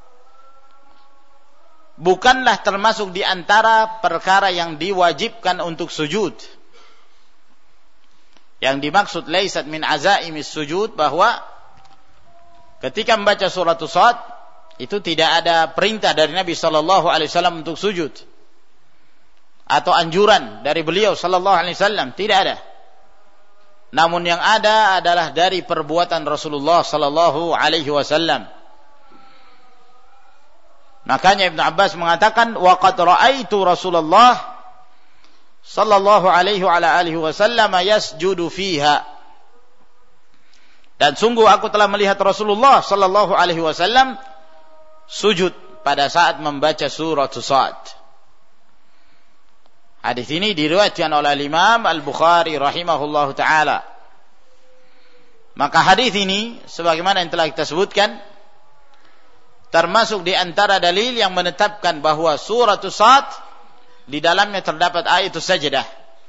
bukanlah termasuk di antara perkara yang diwajibkan untuk sujud. Yang dimaksud laisat min azaimis sujud, bahwa ketika membaca surat Sad itu tidak ada perintah dari Nabi sallallahu alaihi wasallam untuk sujud, atau anjuran dari beliau sallallahu alaihi wasallam, tidak ada. Namun yang ada adalah dari perbuatan Rasulullah sallallahu alaihi wasallam. Makanya Ibnu Abbas mengatakan, wa qad ra'aitu Rasulullah sallallahu alaihi wa alihi wasallam yasjudu fiha, dan sungguh aku telah melihat Rasulullah sallallahu alaihi wasallam sujud pada saat membaca surat Sad. Hadis ini diriwayatkan oleh Imam Al-Bukhari rahimahullahu taala. Maka hadis ini sebagaimana yang telah kita sebutkan termasuk di antara dalil yang menetapkan bahwa surat Sad di dalamnya terdapat ayatus sajdah.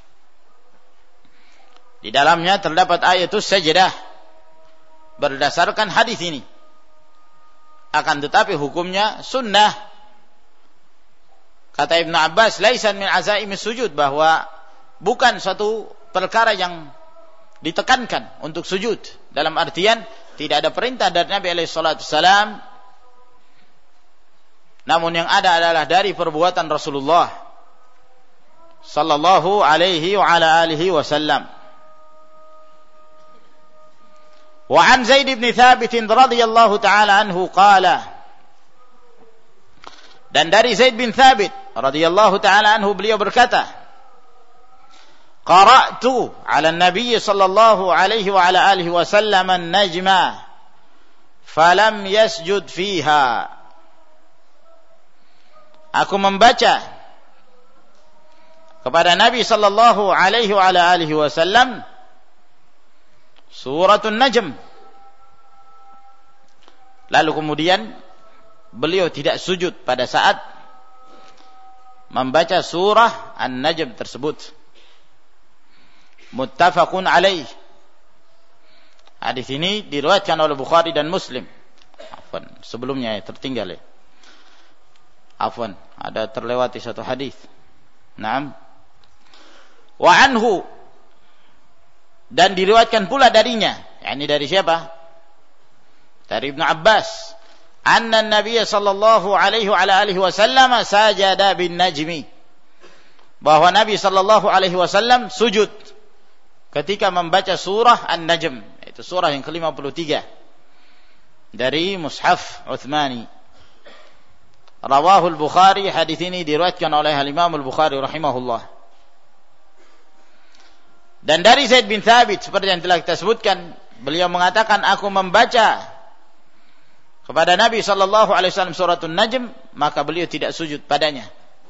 Di dalamnya terdapat ayatus sajdah berdasarkan hadis ini. Akan tetapi hukumnya sunnah. Kata Ibnu Abbas, laisan min azaimis sujud, bahwa bukan suatu perkara yang ditekankan untuk sujud. Dalam artian tidak ada perintah dari Nabi alaihi salatu wasalam, namun yang ada adalah dari perbuatan Rasulullah sallallahu alaihi wa ala alihi wasallam. Wa an Zaid bin Thabit radhiyallahu ta'ala anhu qala, dan dari Zaid bin Thabit radhiyallahu ta'ala anhu beliau berkata, qara'tu 'ala an-nabiy sallallahu alaihi wa ala alihi wasallam an-najma falam yasjud fiha. Aku membaca kepada Nabi sallallahu alaihi wa ala alihi wasallam suratul Najm. Lalu kemudian beliau tidak sujud pada saat membaca surah An-Najm tersebut. Muttafaqun alaih. Hadis ini diriwayatkan oleh Bukhari dan Muslim. Afwan, sebelumnya tertinggal ya. Afwan, ada terlewati satu hadis. Naam. Wa anhu, dan diriwayatkan pula darinya, yakni dari siapa? Dari Ibnu Abbas, anna Nabi sallallahu alaihi wa alihi wasallam sajada bin najmi, bahwa Nabi sallallahu alaihi wasallam sujud ketika membaca surah An-Najm, itu surah yang ke-53 dari Mushaf Utsmani. Rawahu al-Bukhari, hadis ini diriwayatkan oleh Imam al-Bukhari rahimahullah. Dan dari Zaid bin Thabit, seperti yang telah kita sebutkan, beliau mengatakan, aku membaca kepada Nabi sallallahu alaihi wasallam suratul Najm, maka beliau tidak sujud padanya.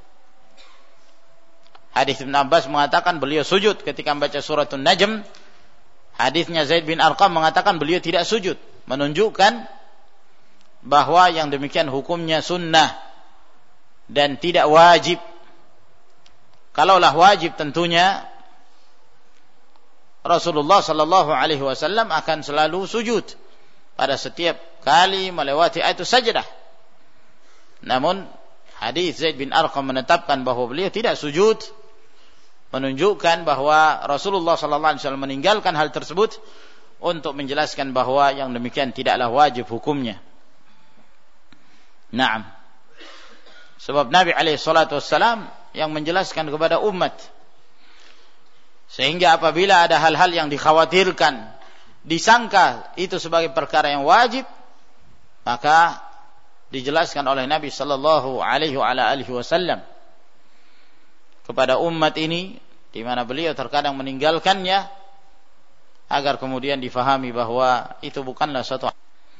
Hadis Ibn Abbas mengatakan beliau sujud ketika membaca suratul Najm. Hadisnya Zaid bin Arqam mengatakan beliau tidak sujud, menunjukkan bahwa yang demikian hukumnya sunnah dan tidak wajib. Kalaulah wajib, tentunya Rasulullah sallallahu alaihi wasallam akan selalu sujud pada setiap kali melewati ayatul sajdah. Namun hadis Zaid bin Arqam menetapkan bahwa beliau tidak sujud, menunjukkan bahwa Rasulullah sallallahu alaihi wasallam meninggalkan hal tersebut untuk menjelaskan bahwa yang demikian tidaklah wajib hukumnya. Naam. Sebab Nabi alaihi salatu wassalam yang menjelaskan kepada umat, sehingga apabila ada hal-hal yang dikhawatirkan, disangka itu sebagai perkara yang wajib, maka dijelaskan oleh Nabi sallallahu alaihi wasallam kepada umat ini, di mana beliau terkadang meninggalkannya, agar kemudian difahami bahwa itu bukanlah suatu.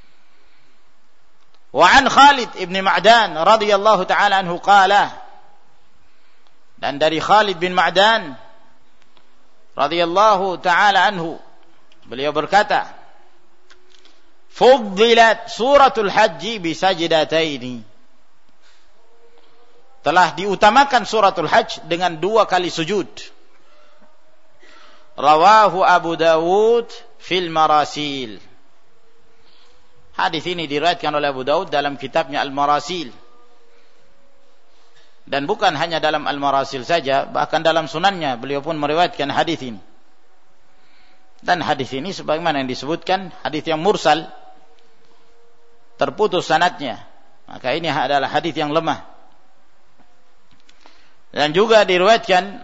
Wa an Khalid ibn Ma'dan radhiyallahu ta'ala anhu qala, dan dari Khalid bin Ma'dan radhiyallahu ta'ala anhu, beliau berkata, fuddilat suratul Hajj bisajdataini, telah diutamakan suratul Hajj dengan 2 kali sujud. Rawahu Abu Dawud fil Marasil. Hadis ini diriwayatkan oleh Abu Dawud dalam kitabnya Al-Marasil. Dan bukan hanya dalam Al-Marasil saja, bahkan dalam sunannya beliau pun meriwayatkan hadis ini. Dan hadis ini sebagaimana yang disebutkan, hadis yang mursal, terputus sanadnya, maka ini adalah hadis yang lemah. Dan juga diriwayatkan,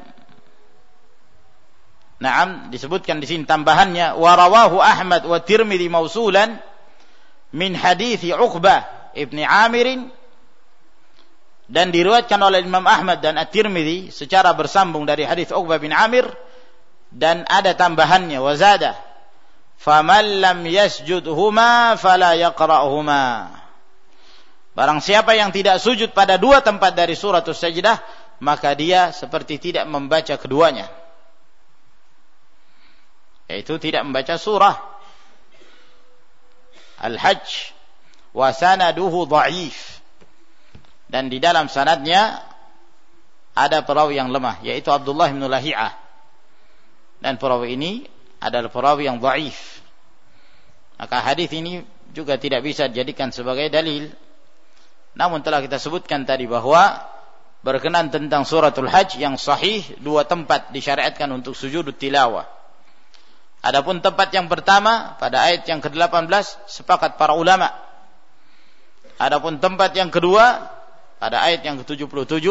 na'am, disebutkan di sini tambahannya, wa rawahu Ahmad wa Tirmidzi mausulan min hadits Uqbah ibni Amir, dan diriwayatkan oleh Imam Ahmad dan At-Tirmidzi secara bersambung dari hadis Uqbah bin Amir, dan ada tambahannya, wazada faman lam yasjudhuma fala yaqra'huma, barang siapa yang tidak sujud pada 2 tempat dari suratul Sajdah, maka dia seperti tidak membaca keduanya, yaitu tidak membaca surah Al-Hajj. Wa sanaduhu dha'if, dan di dalam sanadnya ada perawi yang lemah, yaitu Abdullah bin Lahi'ah, dan perawi ini adalah perawi yang dhaif. Maka hadis ini juga tidak bisa dijadikan sebagai dalil. Namun telah kita sebutkan tadi bahwa berkenaan tentang suratul Hajj yang sahih, 2 tempat disyariatkan untuk sujud tilawah. Adapun tempat yang pertama pada ayat yang ke-18 sepakat para ulama. Adapun tempat yang kedua pada ayat yang ke-77,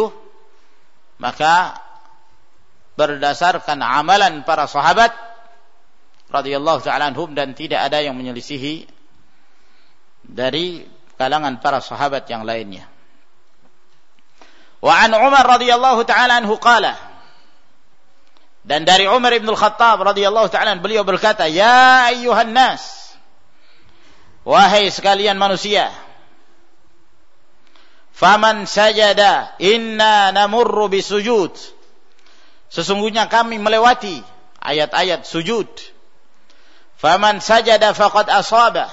maka berdasarkan amalan para sahabat, radhiyallahu ta'ala anhum, dan tidak ada yang menyelisihi dari kalangan para sahabat yang lainnya. Wa an Umar radhiyallahu ta'ala anhu qala, dan dari Umar ibn al-Khattab radhiyallahu ta'ala anhu, beliau berkata, ya ayyuhan nas, wahai sekalian manusia, faman sajada inna namurru bisujud, sesungguhnya kami melewati ayat-ayat sujud. Faman sajada faqad asaba,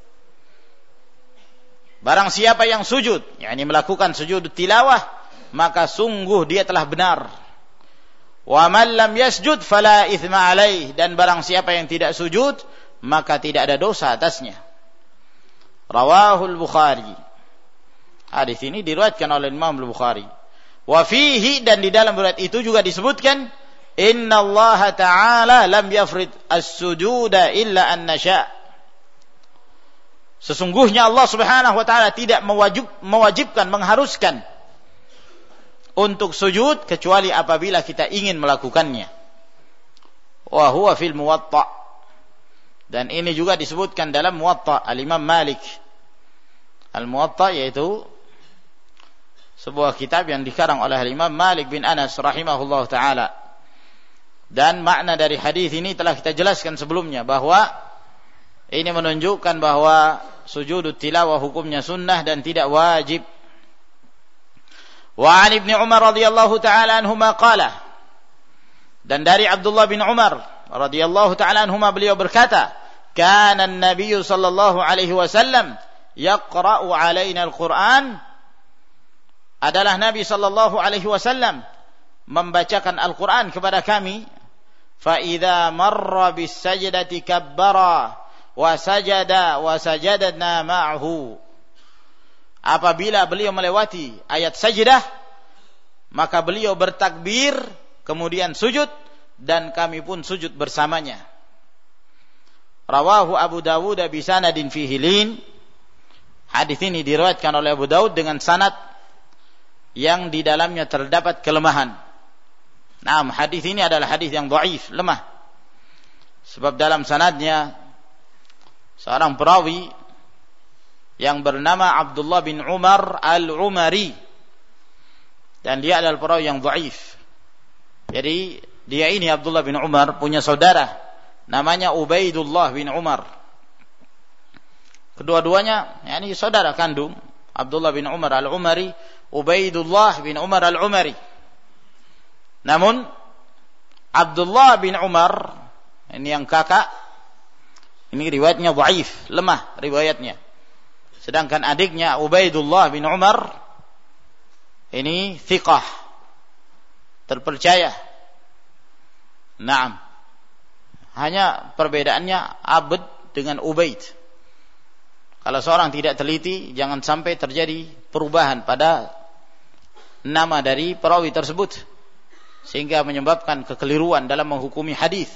barang siapa yang sujud, yakni melakukan sujud tilawah, maka sungguh dia telah benar. Wa man lam yasjud fala itsma alaih, dan barang siapa yang tidak sujud, maka tidak ada dosa atasnya. Rawahul Bukhari. Hadis ini diriwayatkan oleh Imam Al-Bukhari. Wa fihi, dan di dalam riwayat itu juga disebutkan, Inna Allah Ta'ala lam yafrid as-sujuda illa an nasha. Sesungguhnya Allah Subhanahu wa Ta'ala tidak mewajibkan, mengharuskan untuk sujud kecuali apabila kita ingin melakukannya. Wa huwa fil Muwatta, dan ini juga disebutkan dalam Muwatta Al-Imam Malik. Al-Muwatta yaitu sebuah kitab yang dikarang oleh Imam Malik bin Anas rahimahullah ta'ala. Dan makna dari hadis ini telah kita jelaskan sebelumnya, bahwa ini menunjukkan bahwa sujud tilawah hukumnya sunnah dan tidak wajib. Wa an Ibnu Umar radhiyallahu ta'ala anhuma qala, dan dari Abdullah bin Umar radhiyallahu ta'ala anhuma, beliau berkata, kana an-nabiy sallallahu alaihi wasallam yaqra'u alaina al-Qur'an, adalah Nabi sallallahu alaihi wasallam membacakan Al-Qur'an kepada kami. Fa idza marra bis sajdati kabbara wa sajada wa sajadna ma'ahu, apabila beliau melewati ayat sajdah, maka beliau bertakbir kemudian sujud, dan kami pun sujud bersamanya. Rawahu Abu Dawud bi sanadin fihi lin. Hadis ini diriwayatkan oleh Abu Dawud dengan sanad yang di dalamnya terdapat kelemahan. Nah, hadis ini adalah hadis yang dhaif, lemah. Sebab dalam sanadnya seorang perawi yang bernama Abdullah bin Umar Al-Umari, dan dia adalah perawi yang dhaif. Jadi dia ini Abdullah bin Umar punya saudara namanya Ubaidullah bin Umar. Kedua-duanya yakni saudara kandung, Abdullah bin Umar Al-Umari, Ubaidullah bin Umar Al-Umari. Namun Abdullah bin Umar ini yang kakak, ini riwayatnya dhaif, lemah riwayatnya. Sedangkan adiknya Ubaidullah bin Umar ini thiqah, terpercaya. Naam. Hanya perbedaannya Abd dengan Ubaid. Kalau seorang tidak teliti, jangan sampai terjadi perubahan pada nama dari perawi tersebut, sehingga menyebabkan kekeliruan dalam menghukumi hadis.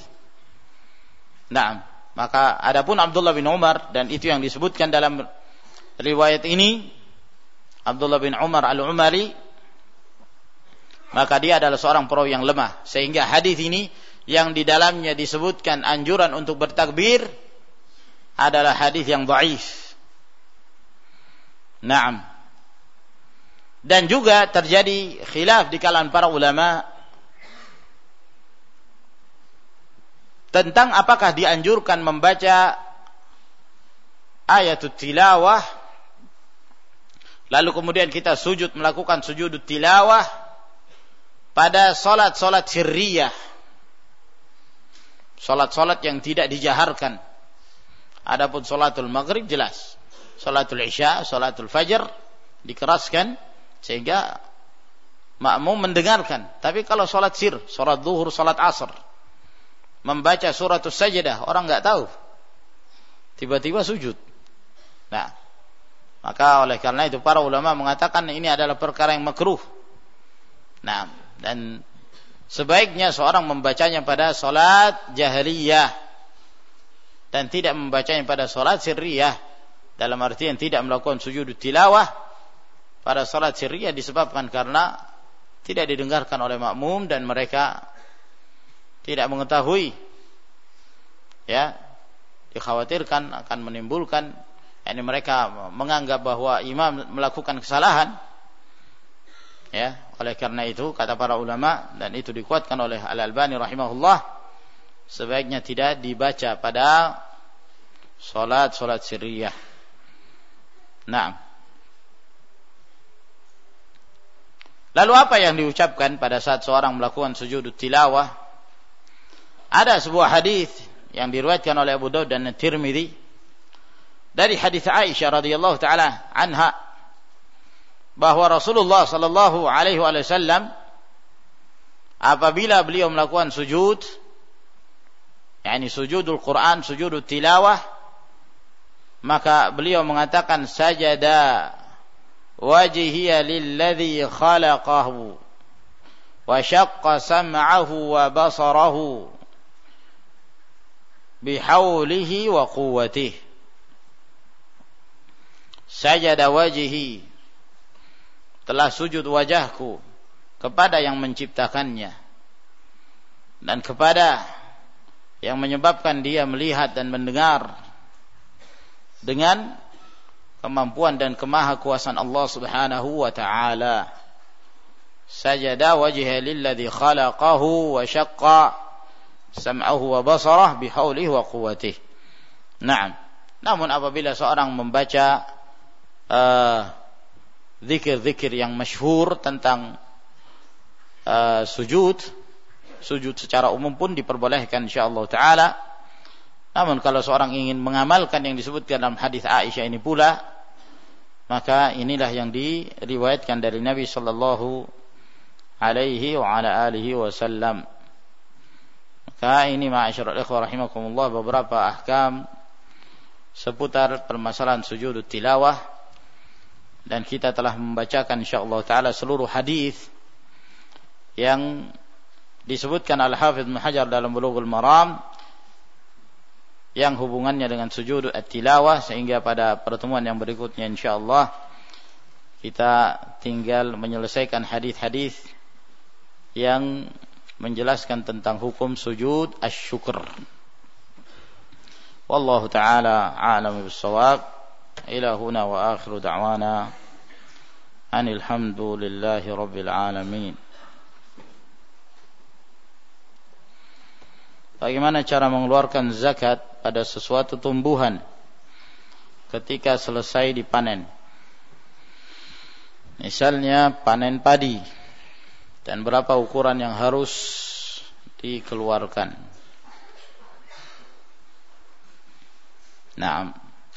Nah, maka adapun Abdullah bin Umar, dan itu yang disebutkan dalam riwayat ini, Abdullah bin Umar Al-Umari, maka dia adalah seorang perawi yang lemah, sehingga hadis ini yang di dalamnya disebutkan anjuran untuk bertakbir adalah hadis yang dhaif. Naam. Dan juga terjadi khilaf di kalangan para ulama tentang apakah dianjurkan membaca ayat tilawah lalu kemudian kita sujud, melakukan sujud tilawah pada salat-salat sirriyah, salat-salat yang tidak dijaharkan. Adapun salatul maghrib jelas, salatul isya, salatul fajr dikeraskan sehingga makmum mendengarkan. Tapi kalau salat sir, salat zuhur, salat asar, membaca suratul sajdah, orang enggak tahu, tiba-tiba sujud. Nah, maka oleh karena itu para ulama mengatakan ini adalah perkara yang makruh. Nah, dan sebaiknya seorang membacanya pada salat jahriyah dan tidak membacanya pada salat sirriyah, dalam artian tidak melakukan sujud tilawah pada salat sirriyah disebabkan karena tidak didengarkan oleh makmum dan mereka tidak mengetahui ya, dikhawatirkan akan menimbulkan, yakni mereka menganggap bahwa imam melakukan kesalahan, ya. Oleh karena itu kata para ulama, dan itu dikuatkan oleh Al-Albani rahimahullah, sebaiknya tidak dibaca pada salat sirriyah. Nah, lalu apa yang diucapkan pada saat seorang melakukan sujud tilawah? Ada sebuah hadis yang diriwayatkan oleh Abu Daud dan Tirmidzi dari hadis Aisyah radhiyallahu taala anha, bahwa Rasulullah sallallahu alaihi wasallam apabila beliau melakukan sujud, yakni sujudul Quran, sujudul tilawah, maka beliau mengatakan sajada wajhiya lilladzi khalaqahu wa syaqqa sam'ahu wa basarahu bihaulihi wa quwwatihi. Sajada wajhi, telah sujud wajahku kepada yang menciptakannya dan kepada yang menyebabkan dia melihat dan mendengar dengan kemampuan dan kemahakuasaan Allah Subhanahu wa taala. Sajada wajha lilladzi khalaqahu wa syaqqa sam'ahu wa basarah bihaulihi wa quwwatihi. Naam. Namun apabila seorang membaca zikir-zikir yang masyhur tentang sujud secara umum pun diperbolehkan insyaallah taala. Namun kalau seorang ingin mengamalkan yang disebutkan dalam hadis Aisyah ini pula, maka inilah yang diriwayatkan dari Nabi sallallahu alaihi wa ala alihi wasallam. Maka ini ma'asyiral ikhwah rahimakumullah beberapa ahkam seputar permasalahan sujud tilawah, dan kita telah membacakan insyaallah taala seluruh hadis yang disebutkan Al-Hafidz Ibnu Hajar dalam Bulughul Maram yang hubungannya dengan sujud at-tilawah, sehingga pada pertemuan yang berikutnya insyaallah kita tinggal menyelesaikan hadis-hadis yang menjelaskan tentang hukum sujud asy-syukr. Wallahu taala a'lam bis-shawab. Ila huna wa akhiru da'wana anil hamdulillahi rabbil alamin. Bagaimana cara mengeluarkan zakat pada sesuatu tumbuhan ketika selesai dipanen? Misalnya panen padi, dan berapa ukuran yang harus dikeluarkan? Naam.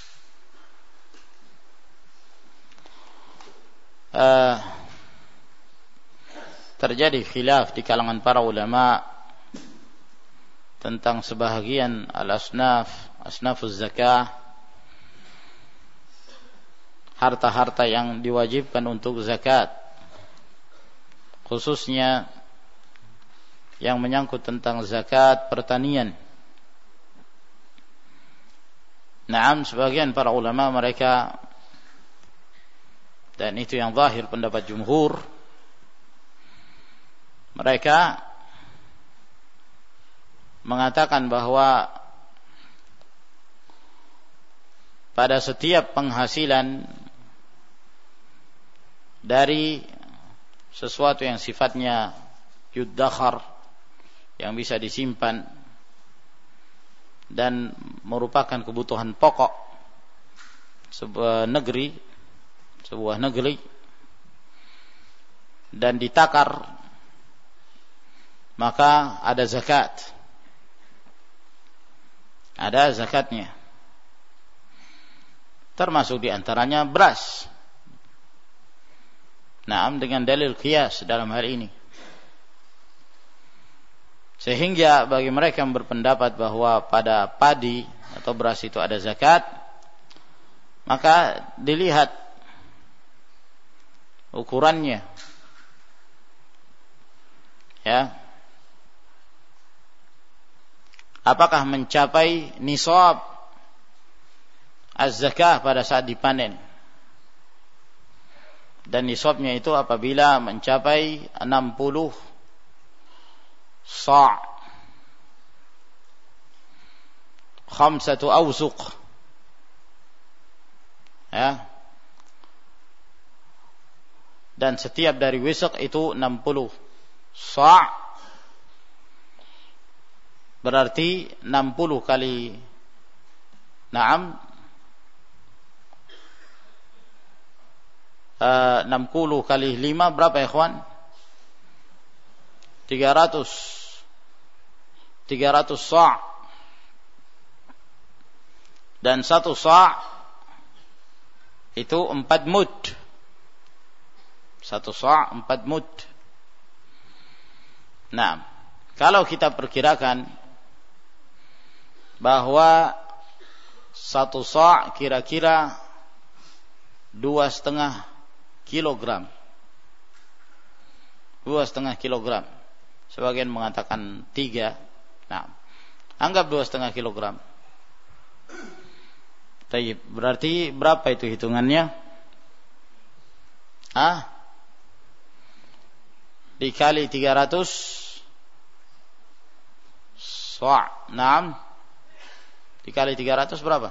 Terjadi khilaf di kalangan para ulama tentang sebahagian asnafuz zakah, harta-harta yang diwajibkan untuk zakat, khususnya yang menyangkut tentang zakat pertanian. Naam, sebagian para ulama mereka, dan itu yang zahir pendapat jumhur, mereka mengatakan bahwa pada setiap penghasilan dari sesuatu yang sifatnya yuddakhar, yang bisa disimpan dan merupakan kebutuhan pokok sebuah negeri dan ditakar, maka ada zakat, ada zakatnya. Termasuk diantaranya beras. Naam, dengan dalil qiyas dalam hal ini. Sehingga bagi mereka yang berpendapat bahwa pada padi atau beras itu ada zakat, maka dilihat ukurannya, ya, apakah mencapai nisab az-zakah pada saat dipanen. Dan nisabnya itu apabila mencapai 60 sa'. khamsatu awsuq. Ya. Dan setiap dari wisq itu 60 sa'. Berarti 60 kali 60 kali 5 berapa ya ikhwan? 300 sa'. Dan 1 sa' itu 4 mud. 1 sa' 4 mud. Nah, kalau kita perkirakan bahwa 1 sa' kira-kira 2,5 kilogram. 2,5 kilogram. Sebagian mengatakan 3. Nah, anggap 2,5 kilogram. Baik, berarti berapa itu hitungannya? Dikali 300 sa'. Naam. Dikali 300 berapa?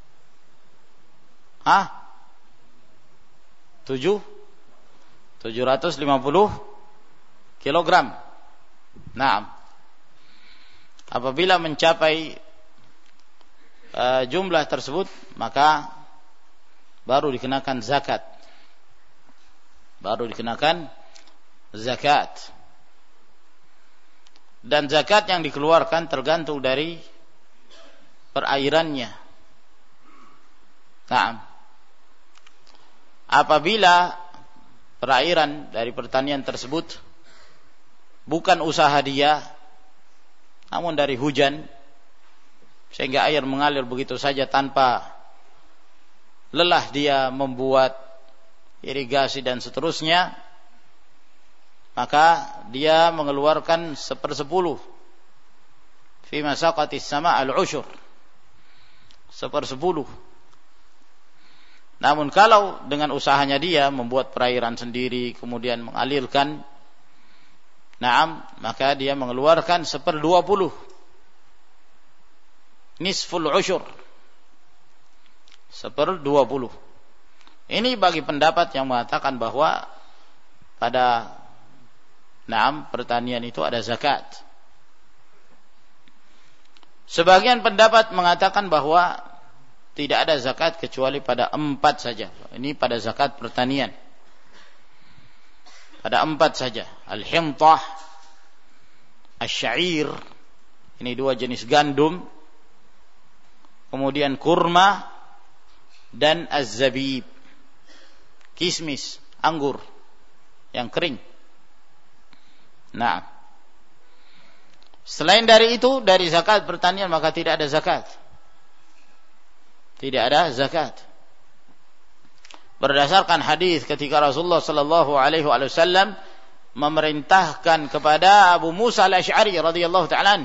750 kilogram. Naam. Apabila mencapai jumlah tersebut, maka baru dikenakan zakat. Dan zakat yang dikeluarkan tergantung dari perairannya. Nah, apabila perairan dari pertanian tersebut bukan usaha dia, namun dari hujan, sehingga air mengalir begitu saja tanpa lelah dia membuat irigasi dan seterusnya, maka dia mengeluarkan 1/10 fi masaqatis sama al-usyur, 1/10. Namun kalau dengan usahanya dia membuat perairan sendiri kemudian mengalirkan, maka dia mengeluarkan 1/20, nisful usyur, 1/20. Ini bagi pendapat yang mengatakan bahwa pada pertanian itu ada zakat. Sebagian pendapat mengatakan bahwa tidak ada zakat kecuali pada 4 saja. Ini pada zakat pertanian. Pada 4 saja. Al-hintah, asy-sya'ir, ini 2 jenis gandum. Kemudian kurma dan az-zabib, kismis, anggur yang kering. Nah, selain dari itu, dari zakat pertanian maka tidak ada zakat. Tidak ada zakat. Berdasarkan hadis ketika Rasulullah sallallahu alaihi wasallam memerintahkan kepada Abu Musa al-Asy'ari radhiyallahu ta'ala,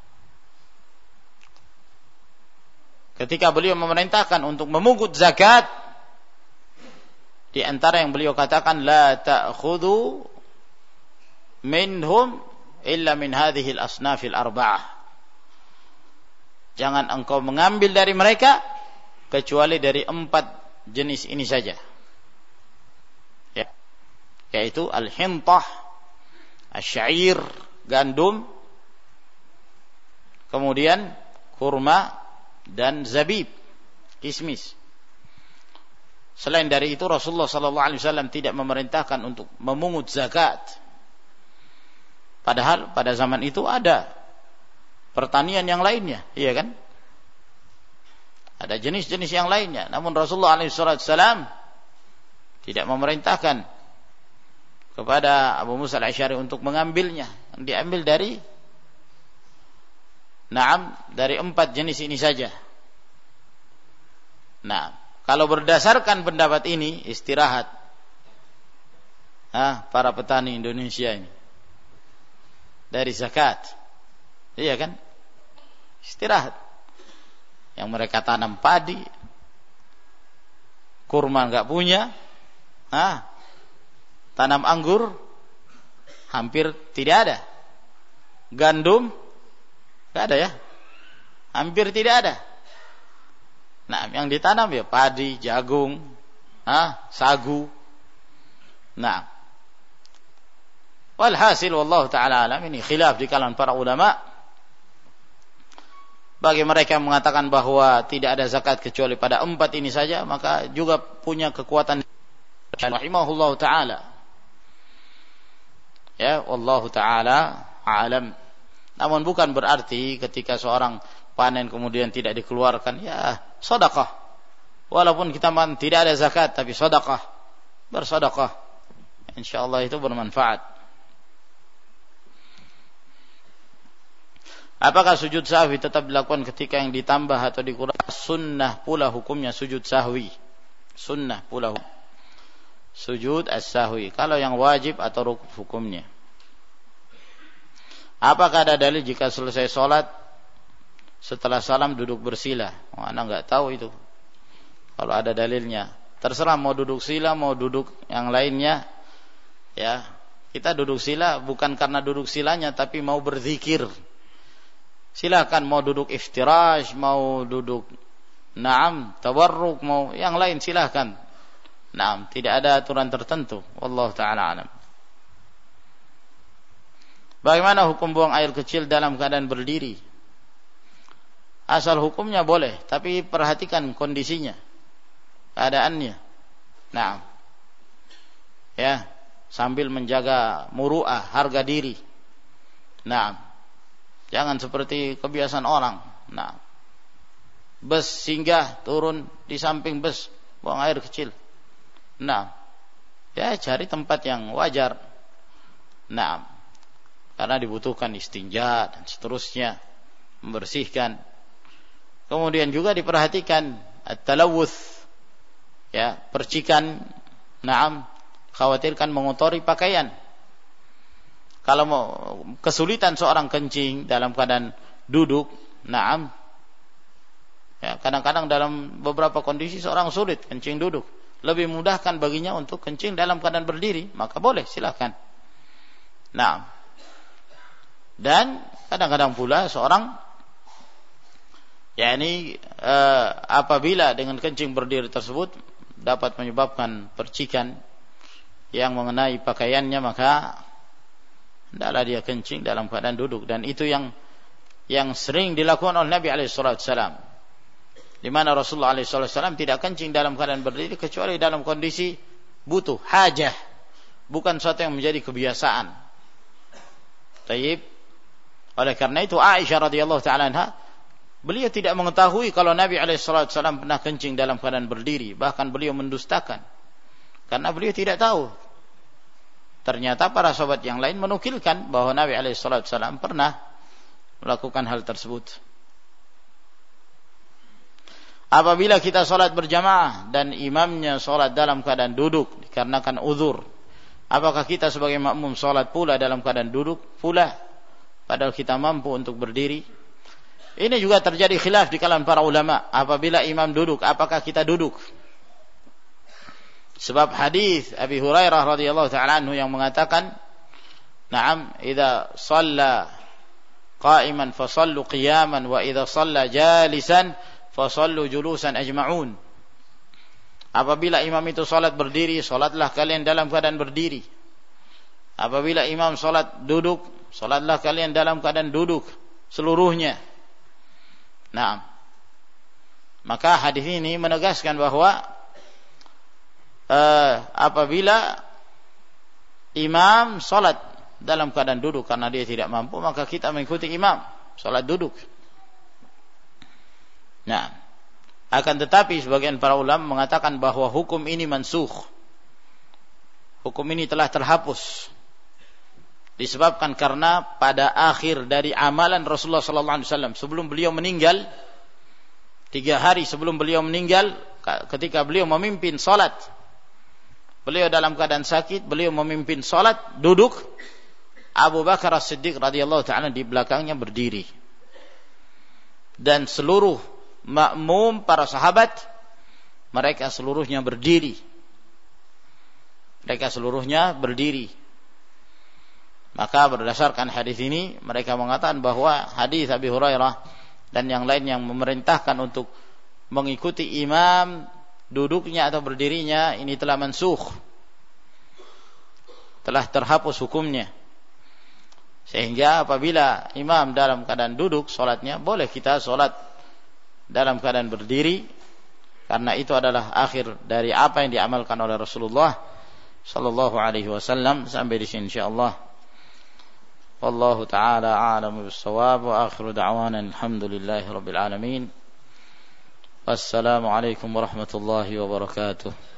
ketika beliau memerintahkan untuk memungut zakat, di antara yang beliau katakan, la ta'khudhu minhum illa min hadhihi al-asnafil arba'ah. Jangan engkau mengambil dari mereka kecuali dari 4 jenis ini saja. Ya. Yaitu al-hintah, asy-sya'ir, gandum, kemudian kurma dan zabib, kismis. Selain dari itu Rasulullah sallallahu alaihi wasallam tidak memerintahkan untuk memungut zakat. Padahal pada zaman itu ada pertanian yang lainnya, iya kan? Ada jenis-jenis yang lainnya. Namun Rasulullah SAW tidak memerintahkan kepada Abu Musa al-Asy'ari untuk mengambilnya. Yang diambil dari dari 4 jenis ini saja. Nah, kalau berdasarkan pendapat ini, istirahat para petani Indonesia ini dari zakat. Iya kan? Istirahat. Yang mereka tanam padi, kurma enggak punya, tanam anggur hampir tidak ada, gandum enggak ada ya, Hampir tidak ada. Nah, yang ditanam ya padi, jagung, sagu. Nah, walhasil wallahu ta'ala alam, ini khilaf di kalangan para ulama. Bagi mereka yang mengatakan bahwa tidak ada zakat kecuali pada 4 ini saja, maka juga punya kekuatan rahimahullah ta'ala. Ya, wallahu ta'ala alam. Namun bukan berarti ketika seorang panen kemudian tidak dikeluarkan, ya sedekah. Walaupun kita tidak ada zakat, tapi sedekah, bersedekah, insyaallah itu bermanfaat. Apakah sujud sahwi tetap dilakukan ketika yang ditambah atau dikurangi? Sunnah pula hukumnya sujud sahwi. Sunnah pula sujud as-sahwi. Kalau yang wajib atau rukun hukumnya. Apakah ada dalil jika selesai sholat setelah salam duduk bersila? Ana enggak tahu itu. Kalau ada dalilnya, terserah mau duduk sila, mau duduk yang lainnya. Ya, kita duduk sila bukan karena duduk silanya, tapi mau berzikir. Silakan mau duduk iftirash, mau duduk tawarruk, mau yang lain silakan. Tidak ada aturan tertentu. Wallahu ta'ala alam. Bagaimana hukum buang air kecil dalam keadaan berdiri? Asal hukumnya boleh, tapi perhatikan kondisinya, keadaannya. Ya, sambil menjaga muru'ah, harga diri. Jangan seperti kebiasaan orang. Bus singgah, turun di samping bus, buang air kecil. Ya cari tempat yang wajar. Karena dibutuhkan istinja dan seterusnya, membersihkan. Kemudian juga diperhatikan at-talawuth, ya, percikan, khawatirkan mengotori pakaian. Kalau mau kesulitan seorang kencing dalam keadaan duduk, ya, kadang-kadang dalam beberapa kondisi seorang sulit kencing duduk, lebih mudahkan baginya untuk kencing dalam keadaan berdiri, maka boleh, silakan. Dan kadang-kadang pula seorang apabila dengan kencing berdiri tersebut dapat menyebabkan percikan yang mengenai pakaiannya, maka hendaklah dia kencing dalam keadaan duduk. Dan itu yang sering dilakukan oleh Nabi SAW, di mana Rasulullah SAW tidak kencing dalam keadaan berdiri kecuali dalam kondisi butuh, hajah, bukan sesuatu yang menjadi kebiasaan. Tayyib. Oleh karena itu Aisyah radhiyallahu ta'ala anha, beliau tidak mengetahui kalau Nabi SAW pernah kencing dalam keadaan berdiri. Bahkan beliau mendustakan, karena beliau tidak tahu. Ternyata para sahabat yang lain menukilkan bahwa Nabi SAW pernah melakukan hal tersebut. Apabila kita sholat berjamaah dan imamnya sholat dalam keadaan duduk dikarenakan uzur, apakah kita sebagai makmum sholat pula dalam keadaan duduk pula, padahal kita mampu untuk berdiri? Ini juga terjadi khilaf di kalangan para ulama. Apabila imam duduk, apakah kita duduk? Sebab hadis Abi Hurairah radhiyallahu ta'ala anhu yang mengatakan, idza shalla qa'iman fasallu qiyaman wa idza shalla jalisan fasallu julusan ajma'un. Apabila imam itu salat berdiri, salatlah kalian dalam keadaan berdiri. Apabila imam salat duduk, salatlah kalian dalam keadaan duduk seluruhnya. Maka hadis ini menegaskan bahwa apabila imam salat dalam keadaan duduk karena dia tidak mampu, maka kita mengikuti imam salat duduk. Akan tetapi sebagian para ulama mengatakan bahwa hukum ini mansukh. Hukum ini telah terhapus. Disebabkan karena pada akhir dari amalan Rasulullah SAW sebelum beliau meninggal, 3 hari sebelum beliau meninggal, ketika beliau memimpin salat, beliau dalam keadaan sakit, beliau memimpin salat duduk, Abu Bakar As-Siddiq radhiyallahu ta'ala di belakangnya berdiri, dan seluruh makmum para sahabat mereka seluruhnya berdiri. Maka berdasarkan hadis ini mereka mengatakan bahwa hadis Abi Hurairah dan yang lain yang memerintahkan untuk mengikuti imam duduknya atau berdirinya, ini telah mansukh, telah terhapus hukumnya. Sehingga apabila imam dalam keadaan duduk salatnya, boleh kita salat dalam keadaan berdiri, karena itu adalah akhir dari apa yang diamalkan oleh Rasulullah sallallahu alaihi wasallam. Sampai di sini insyaallah. Wallahu taala a'lamu bis-shawab, wa akhiru da'wana alhamdulillahi rabbil alamin. Wassalamu alaikum warahmatullahi wabarakatuh.